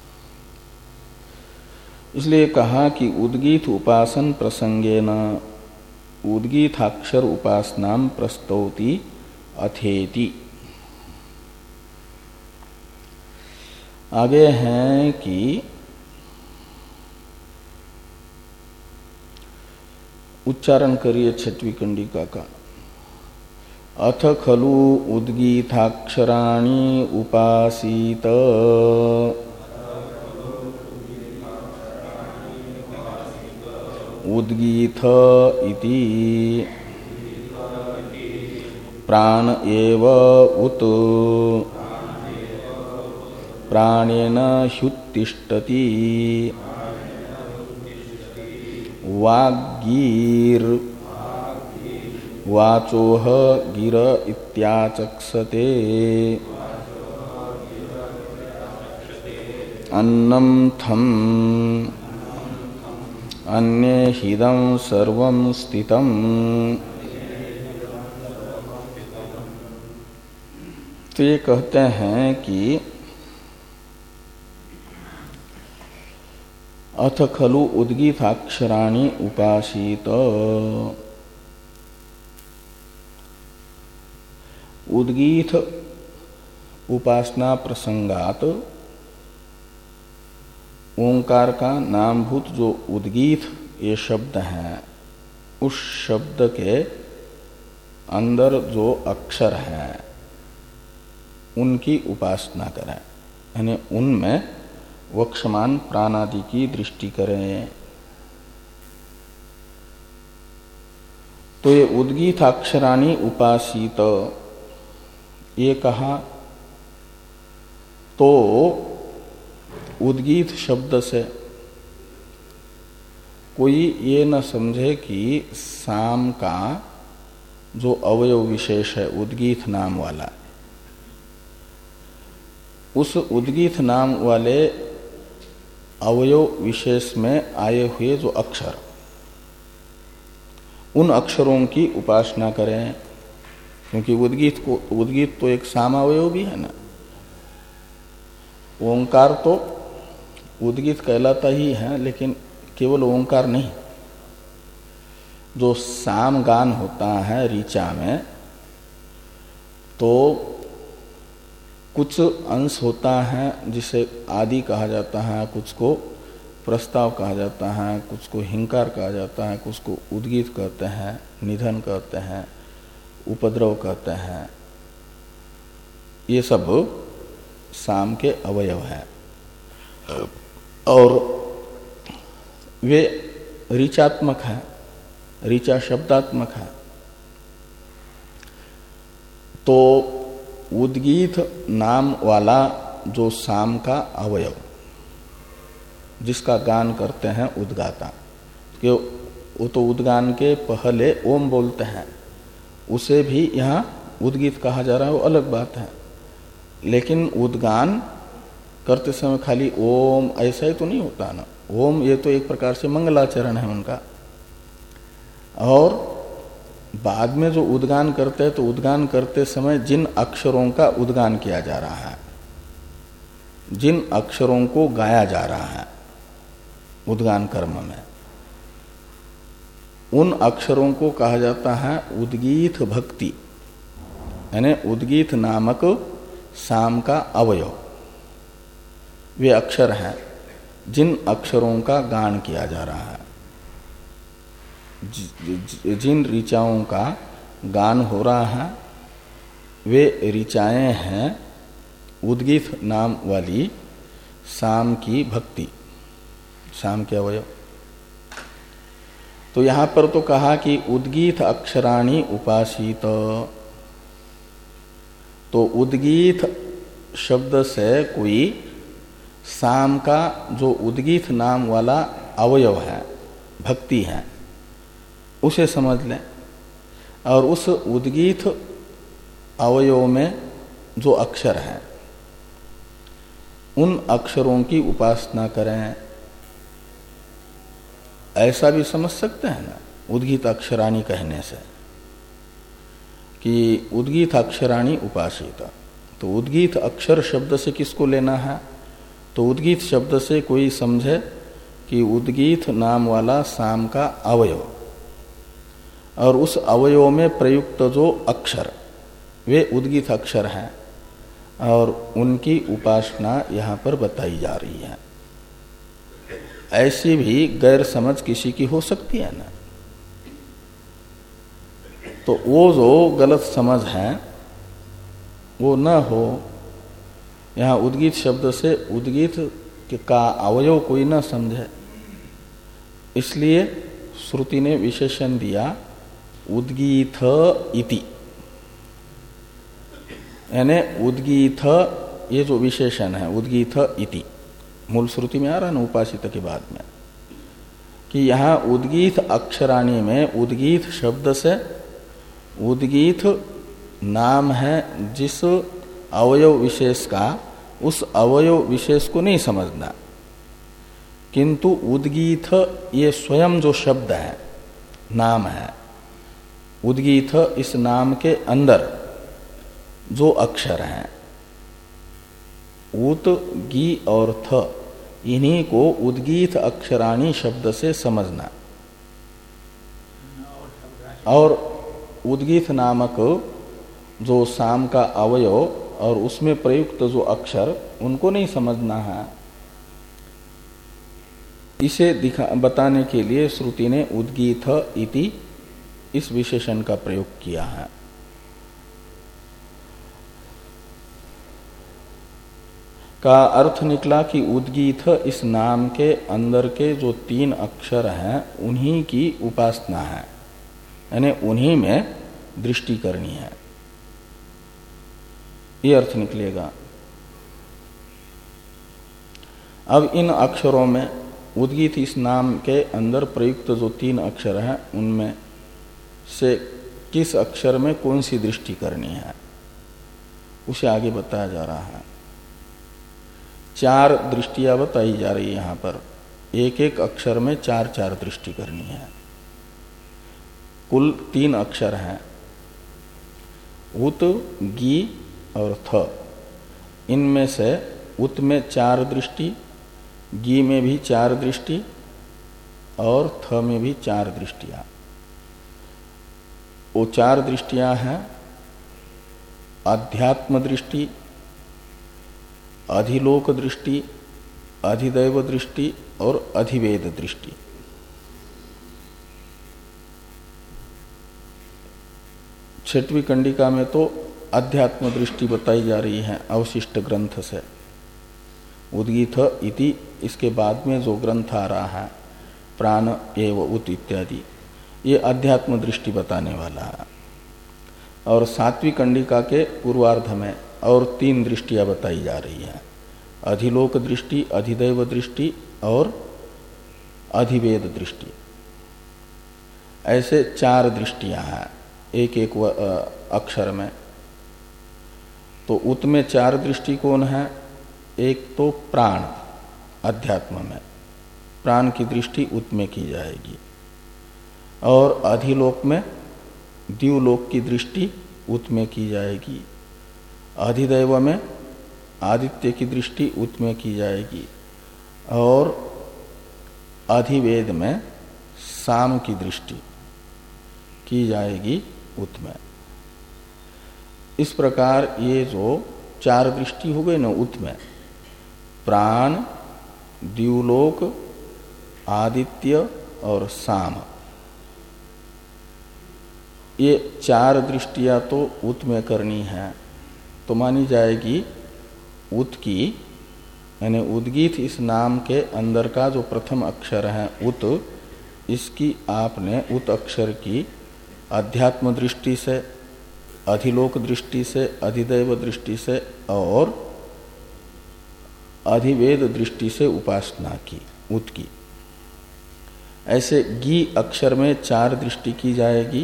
इसलिए कहा कि उद्गीत उपासन प्रसंगेन उद्गीताक्षर उपासनाम प्रस्तौति अथेति। आगे हैं कि उच्चारण करिए छठवीं कंडिका का। अथ खलु उद्गीताक्षराणि उपासीत उद्गीत इति प्राण एव उत प्राणेन ह्युत्तिष्ठति वाग्गीर वाचोह गिर इत्याचक्षते अन्नं थम अन्ये हिदं सर्वं स्थितं। तो ये कहते हैं कि अथ खलु उद्गीताक्षराणि उपासीत, उद्गीत उपासना प्रसंगात ओंकार का नामभूत जो उद्गीत ये शब्द हैं, उस शब्द के अंदर जो अक्षर हैं उनकी उपासना करें, यानी उनमें वक्षमान प्राणादि की दृष्टि करें। तो ये उद्गीताक्षराणि उपासीत ये कहा, तो उद्गीत शब्द से कोई ये न समझे कि साम का जो अवयव विशेष है उद्गीत नाम वाला, उस उद्गीत नाम वाले अवयव विशेष में आए हुए जो अक्षर, उन अक्षरों की उपासना करें। क्योंकि उद्गीत को उद्गीत तो एक सामावयव भी है ना, ओंकार तो उद्गीत कहलाता ही है, लेकिन केवल ओंकार नहीं, जो साम गान होता है ऋचा में तो कुछ अंश होता है जिसे आदि कहा जाता है, कुछ को प्रस्ताव कहा जाता है, कुछ को हिंकार कहा जाता है, कुछ को उद्गीत कहते हैं, निधन कहते हैं, उपद्रव कहते हैं। ये सब साम के अवयव हैं और वे ऋचात्मक है, ऋचा शब्दात्मक है। तो उद्गीत नाम वाला जो साम का अवयव जिसका गान करते हैं उद्गाता, कि वो तो उद्गान के पहले ओम बोलते हैं, उसे भी यहाँ उद्गीत कहा जा रहा है, वो अलग बात है। लेकिन उद्गान करते समय खाली ओम ऐसा ही तो नहीं होता ना, ओम ये तो एक प्रकार से मंगलाचरण है उनका। और बाद में जो उद्गान करते हैं तो उद्गान करते समय जिन अक्षरों का उद्गान किया जा रहा है, जिन अक्षरों को गाया जा रहा है उद्गान कर्म में, उन अक्षरों को कहा जाता है उद्गीत भक्ति, यानी उद्गीत नामक साम का अवयव। वे अक्षर हैं जिन अक्षरों का गान किया जा रहा है, जिन ऋचाओं का गान हो रहा है, वे ऋचाएं हैं उद्गीत नाम वाली साम की भक्ति, साम के अवयव। तो यहां पर तो कहा कि उद्गीत अक्षराणि उपासित, तो उद्गीत शब्द से कोई साम का जो उद्गीत नाम वाला अवयव है, भक्ति है, उसे समझ लें। और उस उद्गीत अवयव में जो अक्षर हैं उन अक्षरों की उपासना करें, ऐसा भी समझ सकते हैं ना उद्गीत अक्षराणि कहने से, कि उद्गीत अक्षराणि उपासित। तो उद्गीत अक्षर शब्द से किसको लेना है? तो उद्गीत शब्द से कोई समझे कि उद्गीत नाम वाला साम का अवयव, और उस अवयव में प्रयुक्त जो अक्षर वे उद्गीत अक्षर हैं, और उनकी उपासना यहाँ पर बताई जा रही है। ऐसी भी गैर समझ किसी की हो सकती है ना। तो वो जो गलत समझ है वो न हो। यहाँ उद्गीत शब्द से उद्गीत का अवयव कोई न समझे, इसलिए श्रुति ने विशेषण दिया उद्गीत इति, यानी उद्गीत ये जो विशेषण है उद्गीत इति, मूल श्रुति में आ रहा है ना उपासित के बाद में, कि यहाँ उद्गीत अक्षराणि में उद्गीत शब्द से उद्गीत नाम है जिस अवयव विशेष का, उस अवयव विशेष को नहीं समझना, किंतु उद्गीत ये स्वयं जो शब्द है, नाम है, उद्गीत इस नाम के अंदर जो अक्षर हैं उत गी और थ, इन्हीं को उद्गीत अक्षराणि शब्द से समझना। और उद्गीत नामक जो साम का अवयव और उसमें प्रयुक्त जो अक्षर उनको नहीं समझना है। इसे दिखा बताने के लिए श्रुति ने उद्गीत इति इस विशेषण का प्रयोग किया है। का अर्थ निकला कि उद्गीत इस नाम के अंदर के जो तीन अक्षर हैं उन्हीं की उपासना है, यानी उन्हीं में दृष्टि करनी है, ये अर्थ निकलेगा। अब इन अक्षरों में उद्गीत इस नाम के अंदर प्रयुक्त जो तीन अक्षर हैं उनमें से किस अक्षर में कौन सी दृष्टि करनी है उसे आगे बताया जा रहा है। चार दृष्टियां बताई जा रही है यहां पर, एक एक अक्षर में चार चार दृष्टि करनी है। कुल तीन अक्षर हैं, उत गी और थ। इनमें से उत में चार दृष्टि, गी में भी चार दृष्टि और थ में भी चार दृष्टियां। वो चार दृष्टियां हैं अध्यात्म दृष्टि, अधिलोक दृष्टि, अधिदैव दृष्टि और अधिवेद दृष्टि। छठवीं कंडिका में तो अध्यात्म दृष्टि बताई जा रही है अवशिष्ट ग्रंथ से, उद्गीत इति। इसके बाद में जो ग्रंथ आ रहा है प्राण एव उत इत्यादि, ये अध्यात्म दृष्टि बताने वाला है। और सातवीं कंडिका के पूर्वार्ध में और तीन दृष्टियां बताई जा रही है, अधिलोक दृष्टि, अधिदैव दृष्टि और अधिवेद दृष्टि। ऐसे चार दृष्टियां हैं एक एक अक्षर में। तो उत में चार दृष्टिकोण है, एक तो प्राण अध्यात्म में, प्राण की दृष्टि उत में की जाएगी, और अधिलोक में द्युलोक की दृष्टि उत में की जाएगी, अधिदैव में आदित्य की दृष्टि उत में की जाएगी, और अधिवेद में साम की दृष्टि की जाएगी उत में। इस प्रकार ये जो चार दृष्टि हो गई ना उत में, प्राण, द्युलोक, आदित्य और साम, ये चार दृष्टियां तो उत में करनी है। तो मानी जाएगी उत की यानी उद्गीत इस नाम के अंदर का जो प्रथम अक्षर है उत, इसकी आपने उत अक्षर की अध्यात्म दृष्टि से, अधिलोक दृष्टि से, अधिदैव दृष्टि से और अधिवेद दृष्टि से उपासना की उत की। ऐसे गी अक्षर में चार दृष्टि की जाएगी।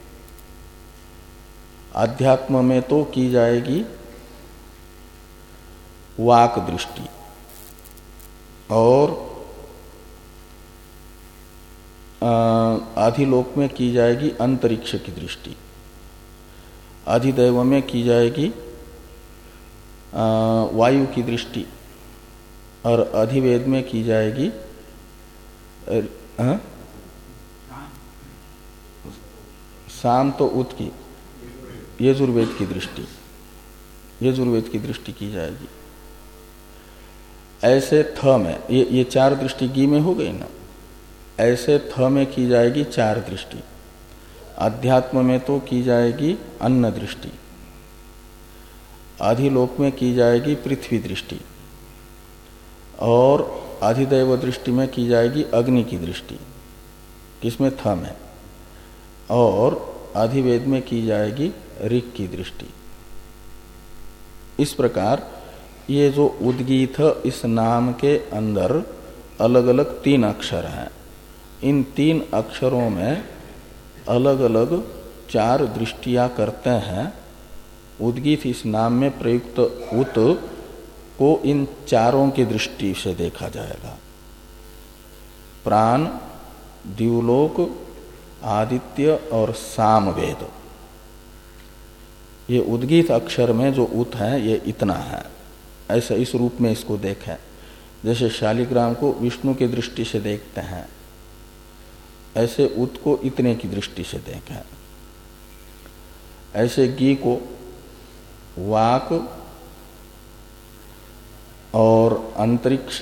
अध्यात्म में तो की जाएगी वाक दृष्टि और अधिलोक में की जाएगी अंतरिक्ष की दृष्टि, अधिदैव में की जाएगी वायु की दृष्टि और अधिवेद में की जाएगी आ? साम तो उत की यजुर्वेद की दृष्टि, यजुर्वेद की दृष्टि की जाएगी। ऐसे थ में ये ये चार दृष्टि गी में हो गई ना, ऐसे थ में की जाएगी चार दृष्टि। अध्यात्म में तो की जाएगी अन्न दृष्टि, अधिलोक में की जाएगी पृथ्वी दृष्टि और अधिदैव दृष्टि में की जाएगी अग्नि की दृष्टि, किसमें थ में, और अधिवेद में की जाएगी ऋक की दृष्टि। इस प्रकार ये जो उद्गीत इस नाम के अंदर अलग अलग तीन अक्षर हैं, इन तीन अक्षरों में अलग अलग चार दृष्टियां करते हैं। उद्गीत इस नाम में प्रयुक्त उत को इन चारों की दृष्टि से देखा जाएगा। प्राण, द्युलोक, आदित्य और सामवेद, ये उद्गीत अक्षर में जो उत है ये इतना है। ऐसा इस रूप में इसको देखें, जैसे शालिग्राम को विष्णु की दृष्टि से देखते हैं, ऐसे उत को इतने की दृष्टि से देखें। ऐसे गी को वाक और अंतरिक्ष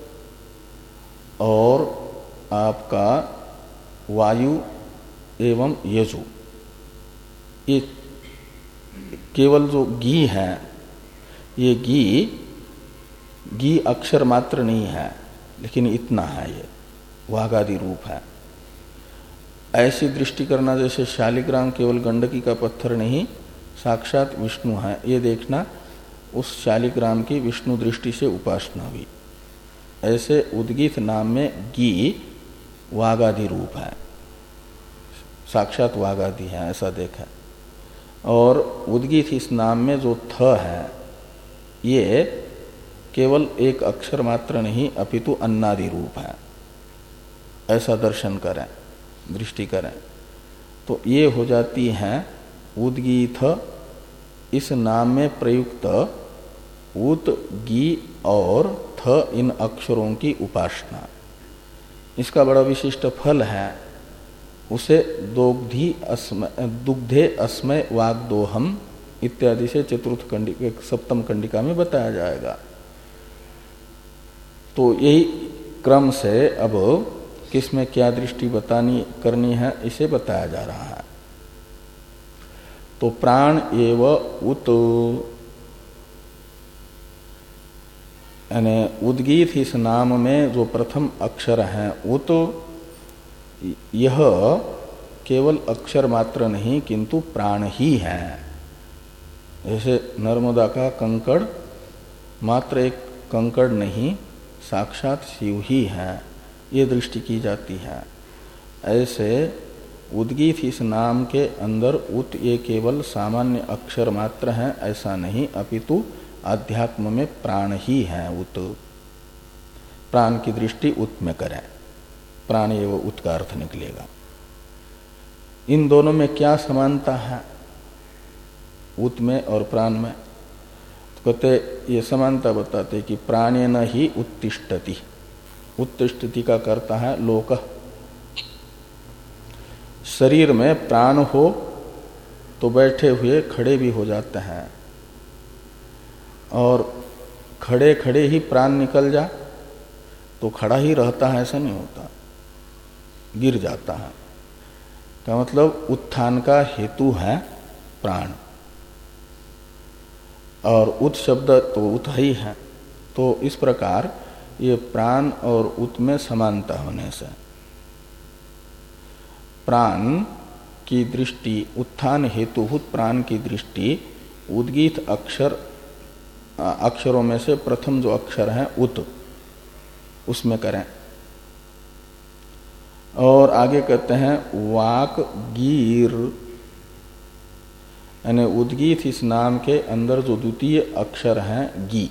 और आपका वायु एवं यजु, ये केवल जो गी है, ये गी गी अक्षर मात्र नहीं है, लेकिन इतना है, ये वाघादि रूप है। ऐसी दृष्टि करना जैसे शालिग्राम केवल गंडकी का पत्थर नहीं, साक्षात विष्णु है, ये देखना उस शालिग्राम की विष्णु दृष्टि से उपासना हुई। ऐसे उद्गीत नाम में गी वाघादि रूप है, साक्षात वाघादि है, ऐसा देखा। और उद्गीत इस नाम में जो थ है ये केवल एक अक्षर मात्र नहीं अपितु अन्नादि रूप है, ऐसा दर्शन करें, दृष्टि करें, तो ये हो जाती है उद्गीत इस नाम में प्रयुक्त उत, गी और थ इन अक्षरों की उपासना। इसका बड़ा विशिष्ट फल है, उसे दोग्धि अस्मय दुग्धे अस्मय वाग्दोहम इत्यादि से चतुर्थ कंडिका सप्तम कंडिका में बताया जाएगा। तो यही क्रम से अब किसमें क्या दृष्टि बतानी करनी है इसे बताया जा रहा है। तो प्राण एव उत, यानी उद्गीत इस नाम में जो प्रथम अक्षर है उत, यह केवल अक्षर मात्र नहीं किंतु प्राण ही है। जैसे नर्मदा का कंकड़ मात्र एक कंकड़ नहीं, साक्षात शिव ही है, ये दृष्टि की जाती है। ऐसे उद्गीत इस नाम के अंदर उत ये केवल सामान्य अक्षर मात्र है ऐसा नहीं, अपितु अध्यात्म में प्राण ही है उत। प्राण की दृष्टि उत में करें, प्राण एवं उत का अर्थ निकलेगा। इन दोनों में क्या समानता है, उत में और प्राण में? तो कहते ये समानता बताते कि प्राणेन ही उत्तिष्ठति, उत्तिष्ठति का करता है लोक। शरीर में प्राण हो तो बैठे हुए खड़े भी हो जाते हैं, और खड़े खड़े ही प्राण निकल जा तो खड़ा ही रहता है ऐसा नहीं होता, गिर जाता है। का मतलब उत्थान का हेतु है प्राण, और उत शब्द तो उत ही है, तो इस प्रकार ये प्राण और उत में समानता होने से प्राण की दृष्टि, उत्थान हेतुभूत प्राण की दृष्टि उद्गीत अक्षर अक्षरों में से प्रथम जो अक्षर है उत, उसमें करें। और आगे कहते हैं वाक गीर, यानी उद्गीत इस नाम के अंदर जो द्वितीय अक्षर है गी,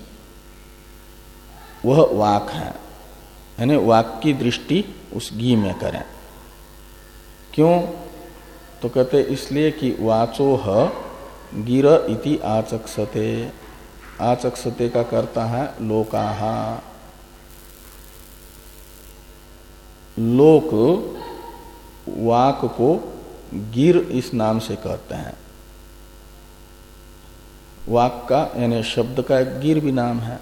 वह वाक है, यानी वाक की दृष्टि उस गी में करें। क्यों? तो कहते इसलिए कि वाचोह गिर इति आचक्षते, आचक्षते का करता है लोकाहा, लोक वाक को गिर इस नाम से कहते हैं। वाक का यानी शब्द का एक गिर भी नाम है,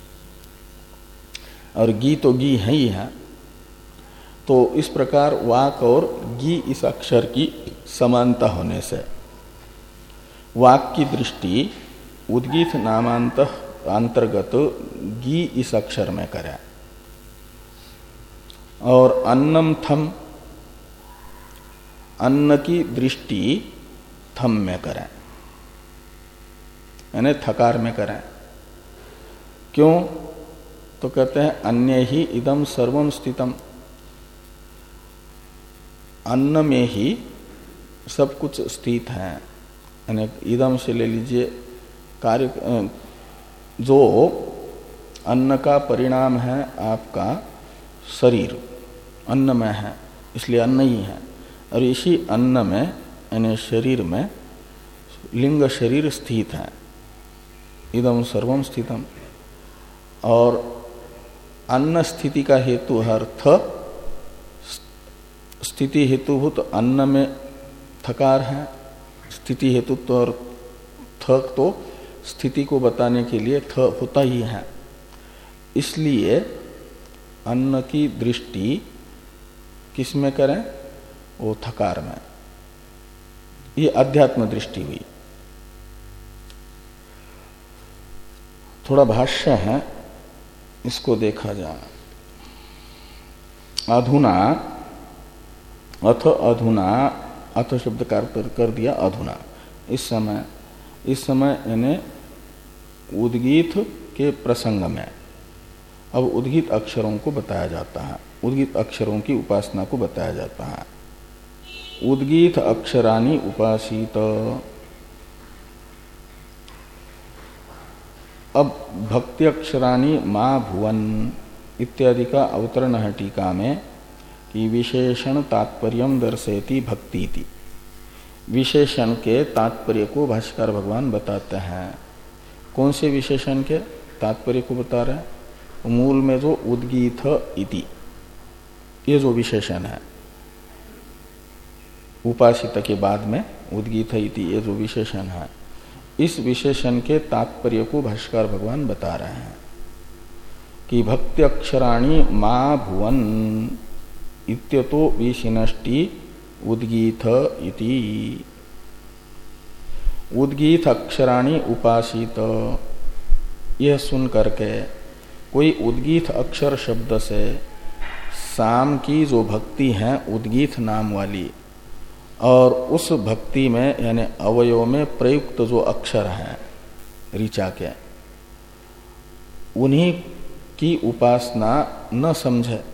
और गी तो गी है ही है। तो इस प्रकार वाक और गी इस अक्षर की समानता होने से वाक की दृष्टि उद्गीत नामांत अंतर्गत गी इस अक्षर में करें। और अन्नम थम, अन्न की दृष्टि थम में करें, यानी थकार में करें। क्यों? तो कहते हैं अन्य ही इदम सर्वम स्थितम, अन्न में ही सब कुछ स्थित है। यानी इदम से ले लीजिए कार्य, जो अन्न का परिणाम है आपका शरीर, अन्न में है, इसलिए अन्न ही है। और इसी अन्न में यानी शरीर में लिंग शरीर स्थित है, इदम सर्वम स्थितम। और अन्न स्थिति का हेतु अर्थ, स्थिति हेतुभूत अन्न में थकार है, स्थिति हेतु तो और थ तो स्थिति को बताने के लिए थ होता ही है। इसलिए अन्न की दृष्टि किस में करें? वो थकार में। ये अध्यात्म दृष्टि हुई। थोड़ा भाष्य है, इसको देखा जाए। अधुना, अथ अधुना, अथ शब्द का कर दिया अधुना, इस समय, इस समय यानी उद्गीत के प्रसंग में अब उद्गीत अक्षरों को बताया जाता है, उद्गीत अक्षरों की उपासना को बताया जाता है। उद्गीत अक्षराणि उपासित। अब भक्ति अक्षराणि मां भुवन इत्यादि का अवतरण है टीका में कि विशेषण तात्पर्यम दर्शयति भक्ति इति। विशेषण के तात्पर्य को भाष्यकार भगवान बताते हैं। कौन से विशेषण के तात्पर्य को बता रहे हैं? मूल में जो उद्गीत इति, ये जो विशेषण है, उपासित के बाद में उद्गीत इति ये जो विशेषण है, इस विशेषण के तात्पर्य को भाष्यकार भगवान बता रहे हैं कि भक्ति अक्षराणि मां भुवन इत्यतो विशिनष्टि उद्गीत इति। उद्गीत अक्षराणि उपासित, यह सुन करके कोई उद्गीत अक्षर शब्द से साम की जो भक्ति है उद्गीत नाम वाली, और उस भक्ति में यानी अवयव में प्रयुक्त जो अक्षर हैं ऋचा के, उन्हीं की उपासना न समझे।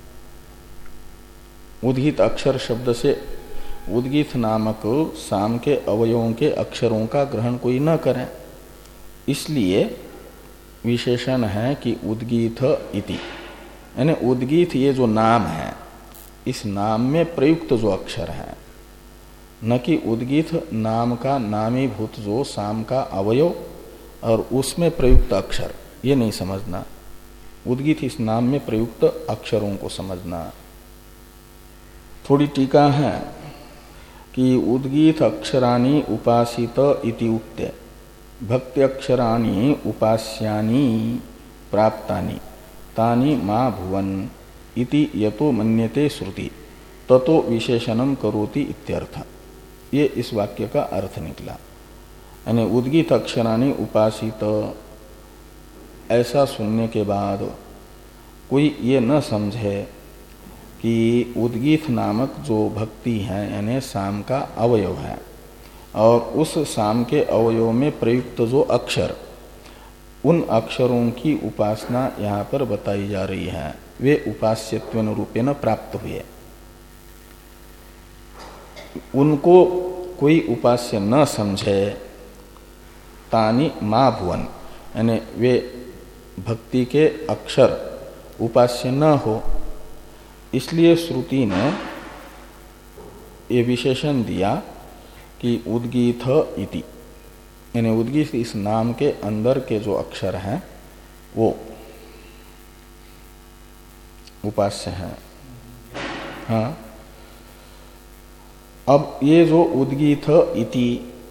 उद्गीत अक्षर शब्द से उद्गीत नामक साम के अवयवों के अक्षरों का ग्रहण कोई न करे, इसलिए विशेषण है कि उद्गीत इति, यानी उद्गीत ये जो नाम है, इस नाम में प्रयुक्त जो अक्षर है, न कि उद्गीत नाम का नामीभूत जो साम का अवयव और उसमें प्रयुक्त अक्षर, ये नहीं समझना। उद्गीत इस नाम में प्रयुक्त अक्षरों को समझना। थोड़ी टीका है कि उद्गीत अक्षराणि उपासित इति उक्ते भक्ति अक्षराणि उपास्यानि प्राप्तानि तानि मा भुवन इति यतो मन्यते श्रुति ततो विशेषणम करोति इत्यर्थ। ये इस वाक्य का अर्थ निकला। यानी उद्गीत अक्षराणि उपासित, ऐसा सुनने के बाद कोई ये न समझे कि उद्गीत नामक जो भक्ति है यानी साम का अवयव है और उस साम के अवयव में प्रयुक्त जो अक्षर, उन अक्षरों की उपासना यहाँ पर बताई जा रही है, वे उपास्यत्वेन रूपेण प्राप्त हुए। उनको कोई उपास्य न समझे, तानि मा भुवन, यानी वे भक्ति के अक्षर उपास्य न हो, इसलिए श्रुति ने ये विशेषण दिया कि उद्गीत इति, यानी उद्गीत इस नाम के अंदर के जो अक्षर हैं वो उपास्य हैं। हाँ, अब ये जो उद्गीत इति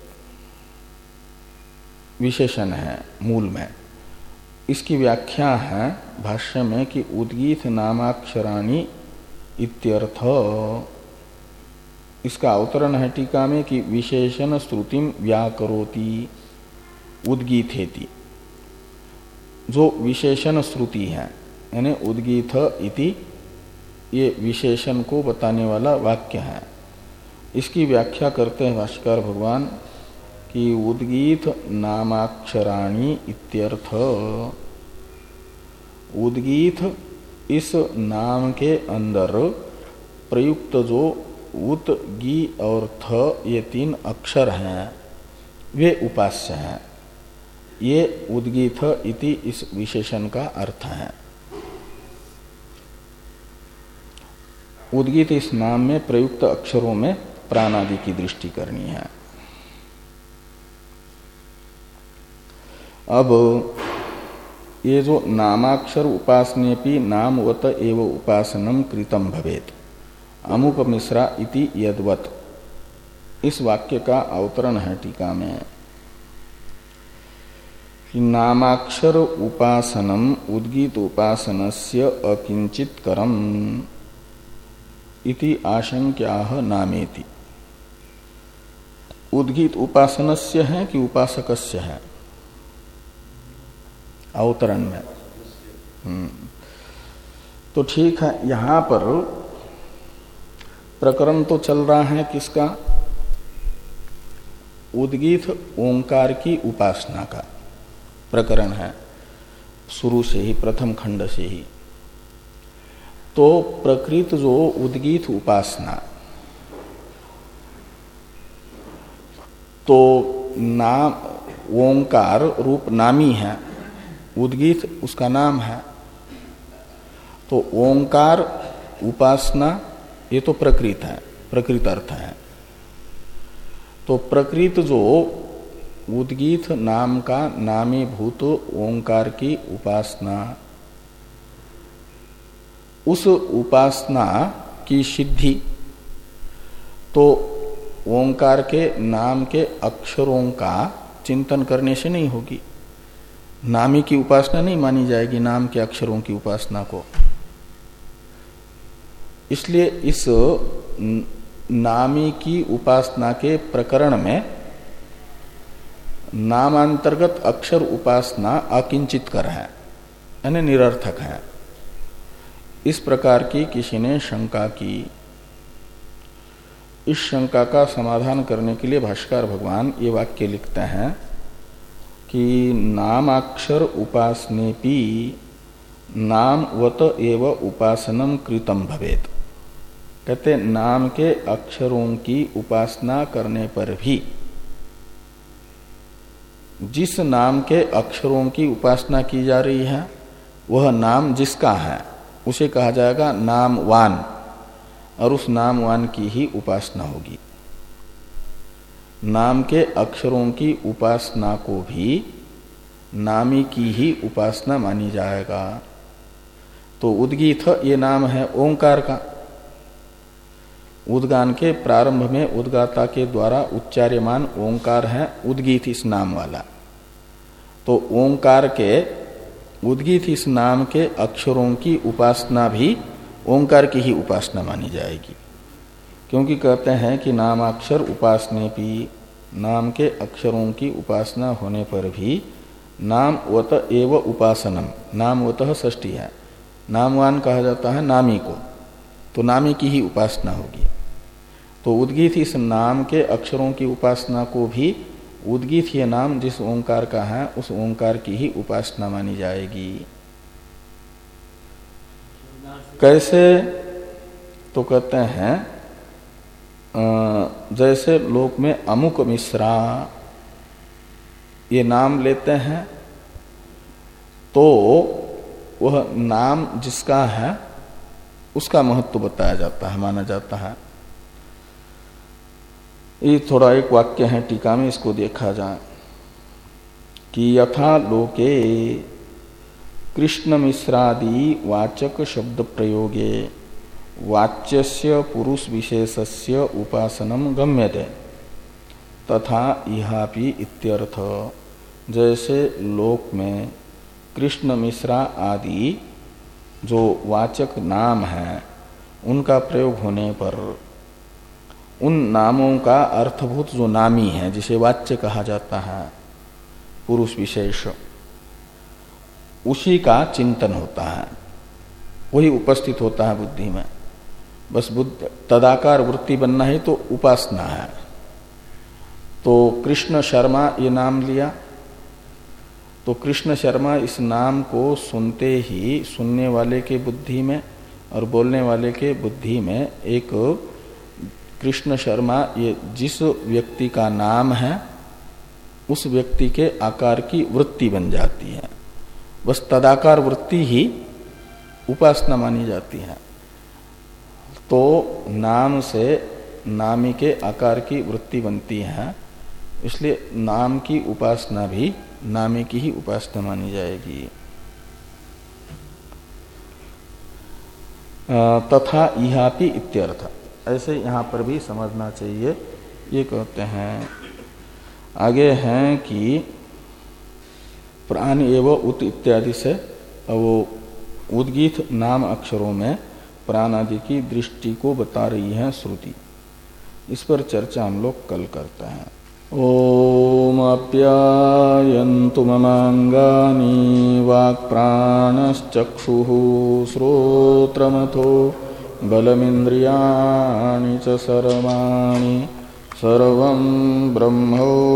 विशेषण है मूल में, इसकी व्याख्या है भाष्य में कि उद्गीत नामाक्षराणि इत्यर्थ। इसका अवतरण है टीका में कि विशेषण श्रुतिम व्याकरोति उद्गीथेति। जो विशेषण श्रुति है यानी उद्गीत इति, ये विशेषण को बताने वाला वाक्य है। इसकी व्याख्या करते हैं भाष्यकार भगवान कि उद्गीत नामाक्षराणि इत्यर्थ। उद्गीत इस नाम के अंदर प्रयुक्त जो उत, गी और थ ये तीन अक्षर हैं वे उपास्य हैं। ये उद्गीत इति इस विशेषण का अर्थ है। उद्गीत इस नाम में प्रयुक्त अक्षरों में प्राणादि की दृष्टि करनी है। अब ये जो नामाक्षर उपासनेपि नामवत एव उपासनम कृतम भवेत अमुक मिश्रा इति यद्वत, इस वाक्य का अवतरण है टीका में कि नामाक्षर उपासनम उद्गीत उपासनस्य अकिंचित करम इति आशंक्याह नामेति। उद्गीत उपासनस्य है कि उपासकस्य है? अवतरण में हम्म तो ठीक है। यहां पर प्रकरण तो चल रहा है किसका? उद्गीत ओंकार की उपासना का प्रकरण है, शुरू से ही, प्रथम खंड से ही। तो प्रकृत जो उद्गीत उपासना, तो नाम ओंकार रूप नामी है, उद्गीत उसका नाम है। तो ओंकार उपासना ये तो प्रकृत है, प्रकृत अर्थ है। तो प्रकृत जो उद्गीत नाम का नामीभूत ओंकार की उपासना, उस उपासना की सिद्धि तो ओंकार के नाम के अक्षरों का चिंतन करने से नहीं होगी। नामी की उपासना नहीं मानी जाएगी, नाम के अक्षरों की उपासना को। इसलिए इस नामी की उपासना के प्रकरण में नामांतर्गत अक्षर उपासना अकिंचित कर है, यानी निरर्थक है। इस प्रकार की किसी ने शंका की। इस शंका का समाधान करने के लिए भाष्यकार भगवान ये वाक्य लिखते हैं कि नामाक्षर उपासनेपि नामवत एव उपासनम कृतम भवेत। कहते नाम के अक्षरों की उपासना करने पर भी जिस नाम के अक्षरों की उपासना की जा रही है वह नाम जिसका है उसे कहा जाएगा नामवान, और उस नामवान की ही उपासना होगी। नाम के अक्षरों की उपासना को भी नामी की ही उपासना मानी जाएगा। तो उद्गीत ये नाम है ओंकार का। उद्गान के प्रारंभ में उद्गाता के द्वारा उच्चार्यमान ओंकार है उद्गीत इस नाम वाला। तो ओंकार के उद्गीत इस नाम के अक्षरों की उपासना भी ओंकार की ही उपासना मानी जाएगी, क्योंकि कहते हैं कि नामाक्षर उपासने भी, नाम के अक्षरों की उपासना होने पर भी नामवत एव उपासनम, नामवतः षष्ठी है, नामवान कहा जाता है नामी को, तो नामी की ही उपासना होगी। तो उद्गीत इस नाम के अक्षरों की उपासना को भी उद्गीत ये नाम जिस ओंकार का है उस ओंकार की ही उपासना मानी जाएगी। कैसे? तो कहते हैं जैसे लोक में अमुक मिश्रा ये नाम लेते हैं तो वह नाम जिसका है उसका महत्व बताया जाता है, माना जाता है। ये थोड़ा एक वाक्य है टीका में, इसको देखा जाए कि यथा लोके कृष्ण मिश्रादि वाचक शब्द प्रयोगे वाच्यस्य पुरुष विशेषस्य उपासनम गम्यते तथा इहापि इत्यर्थ। जैसे लोक में कृष्ण मिश्रा आदि जो वाचक नाम है उनका प्रयोग होने पर उन नामों का अर्थभूत जो नामी है जिसे वाच्य कहा जाता है पुरुष विशेष, उसी का चिंतन होता है, वही उपस्थित होता है बुद्धि में। बस बुद्ध तदाकार वृत्ति बनना ही तो उपासना है। तो कृष्ण शर्मा ये नाम लिया, तो कृष्ण शर्मा इस नाम को सुनते ही सुनने वाले के बुद्धि में और बोलने वाले के बुद्धि में एक कृष्ण शर्मा ये जिस व्यक्ति का नाम है उस व्यक्ति के आकार की वृत्ति बन जाती है। बस तदाकार वृत्ति ही उपासना मानी जाती है। तो नाम से नामी के आकार की वृत्ति बनती है, इसलिए नाम की उपासना भी नामी की ही उपासना मानी जाएगी। तथा इहापि इत्यर्थ, ऐसे यहां पर भी समझना चाहिए। ये कहते हैं आगे हैं कि प्राण एव उत इत्यादि से वो उद्गीत नाम अक्षरों में प्राण आदि की दृष्टि को बता रही है श्रुति। इस पर चर्चा हम लोग कल करते हैं। ओम आप्यायन्तु ममांगानि वाक् प्राणश्चक्षुः श्रोत्रमथो बलमिन्द्रियाणि च सर्वाणि सर्वं ब्रह्मो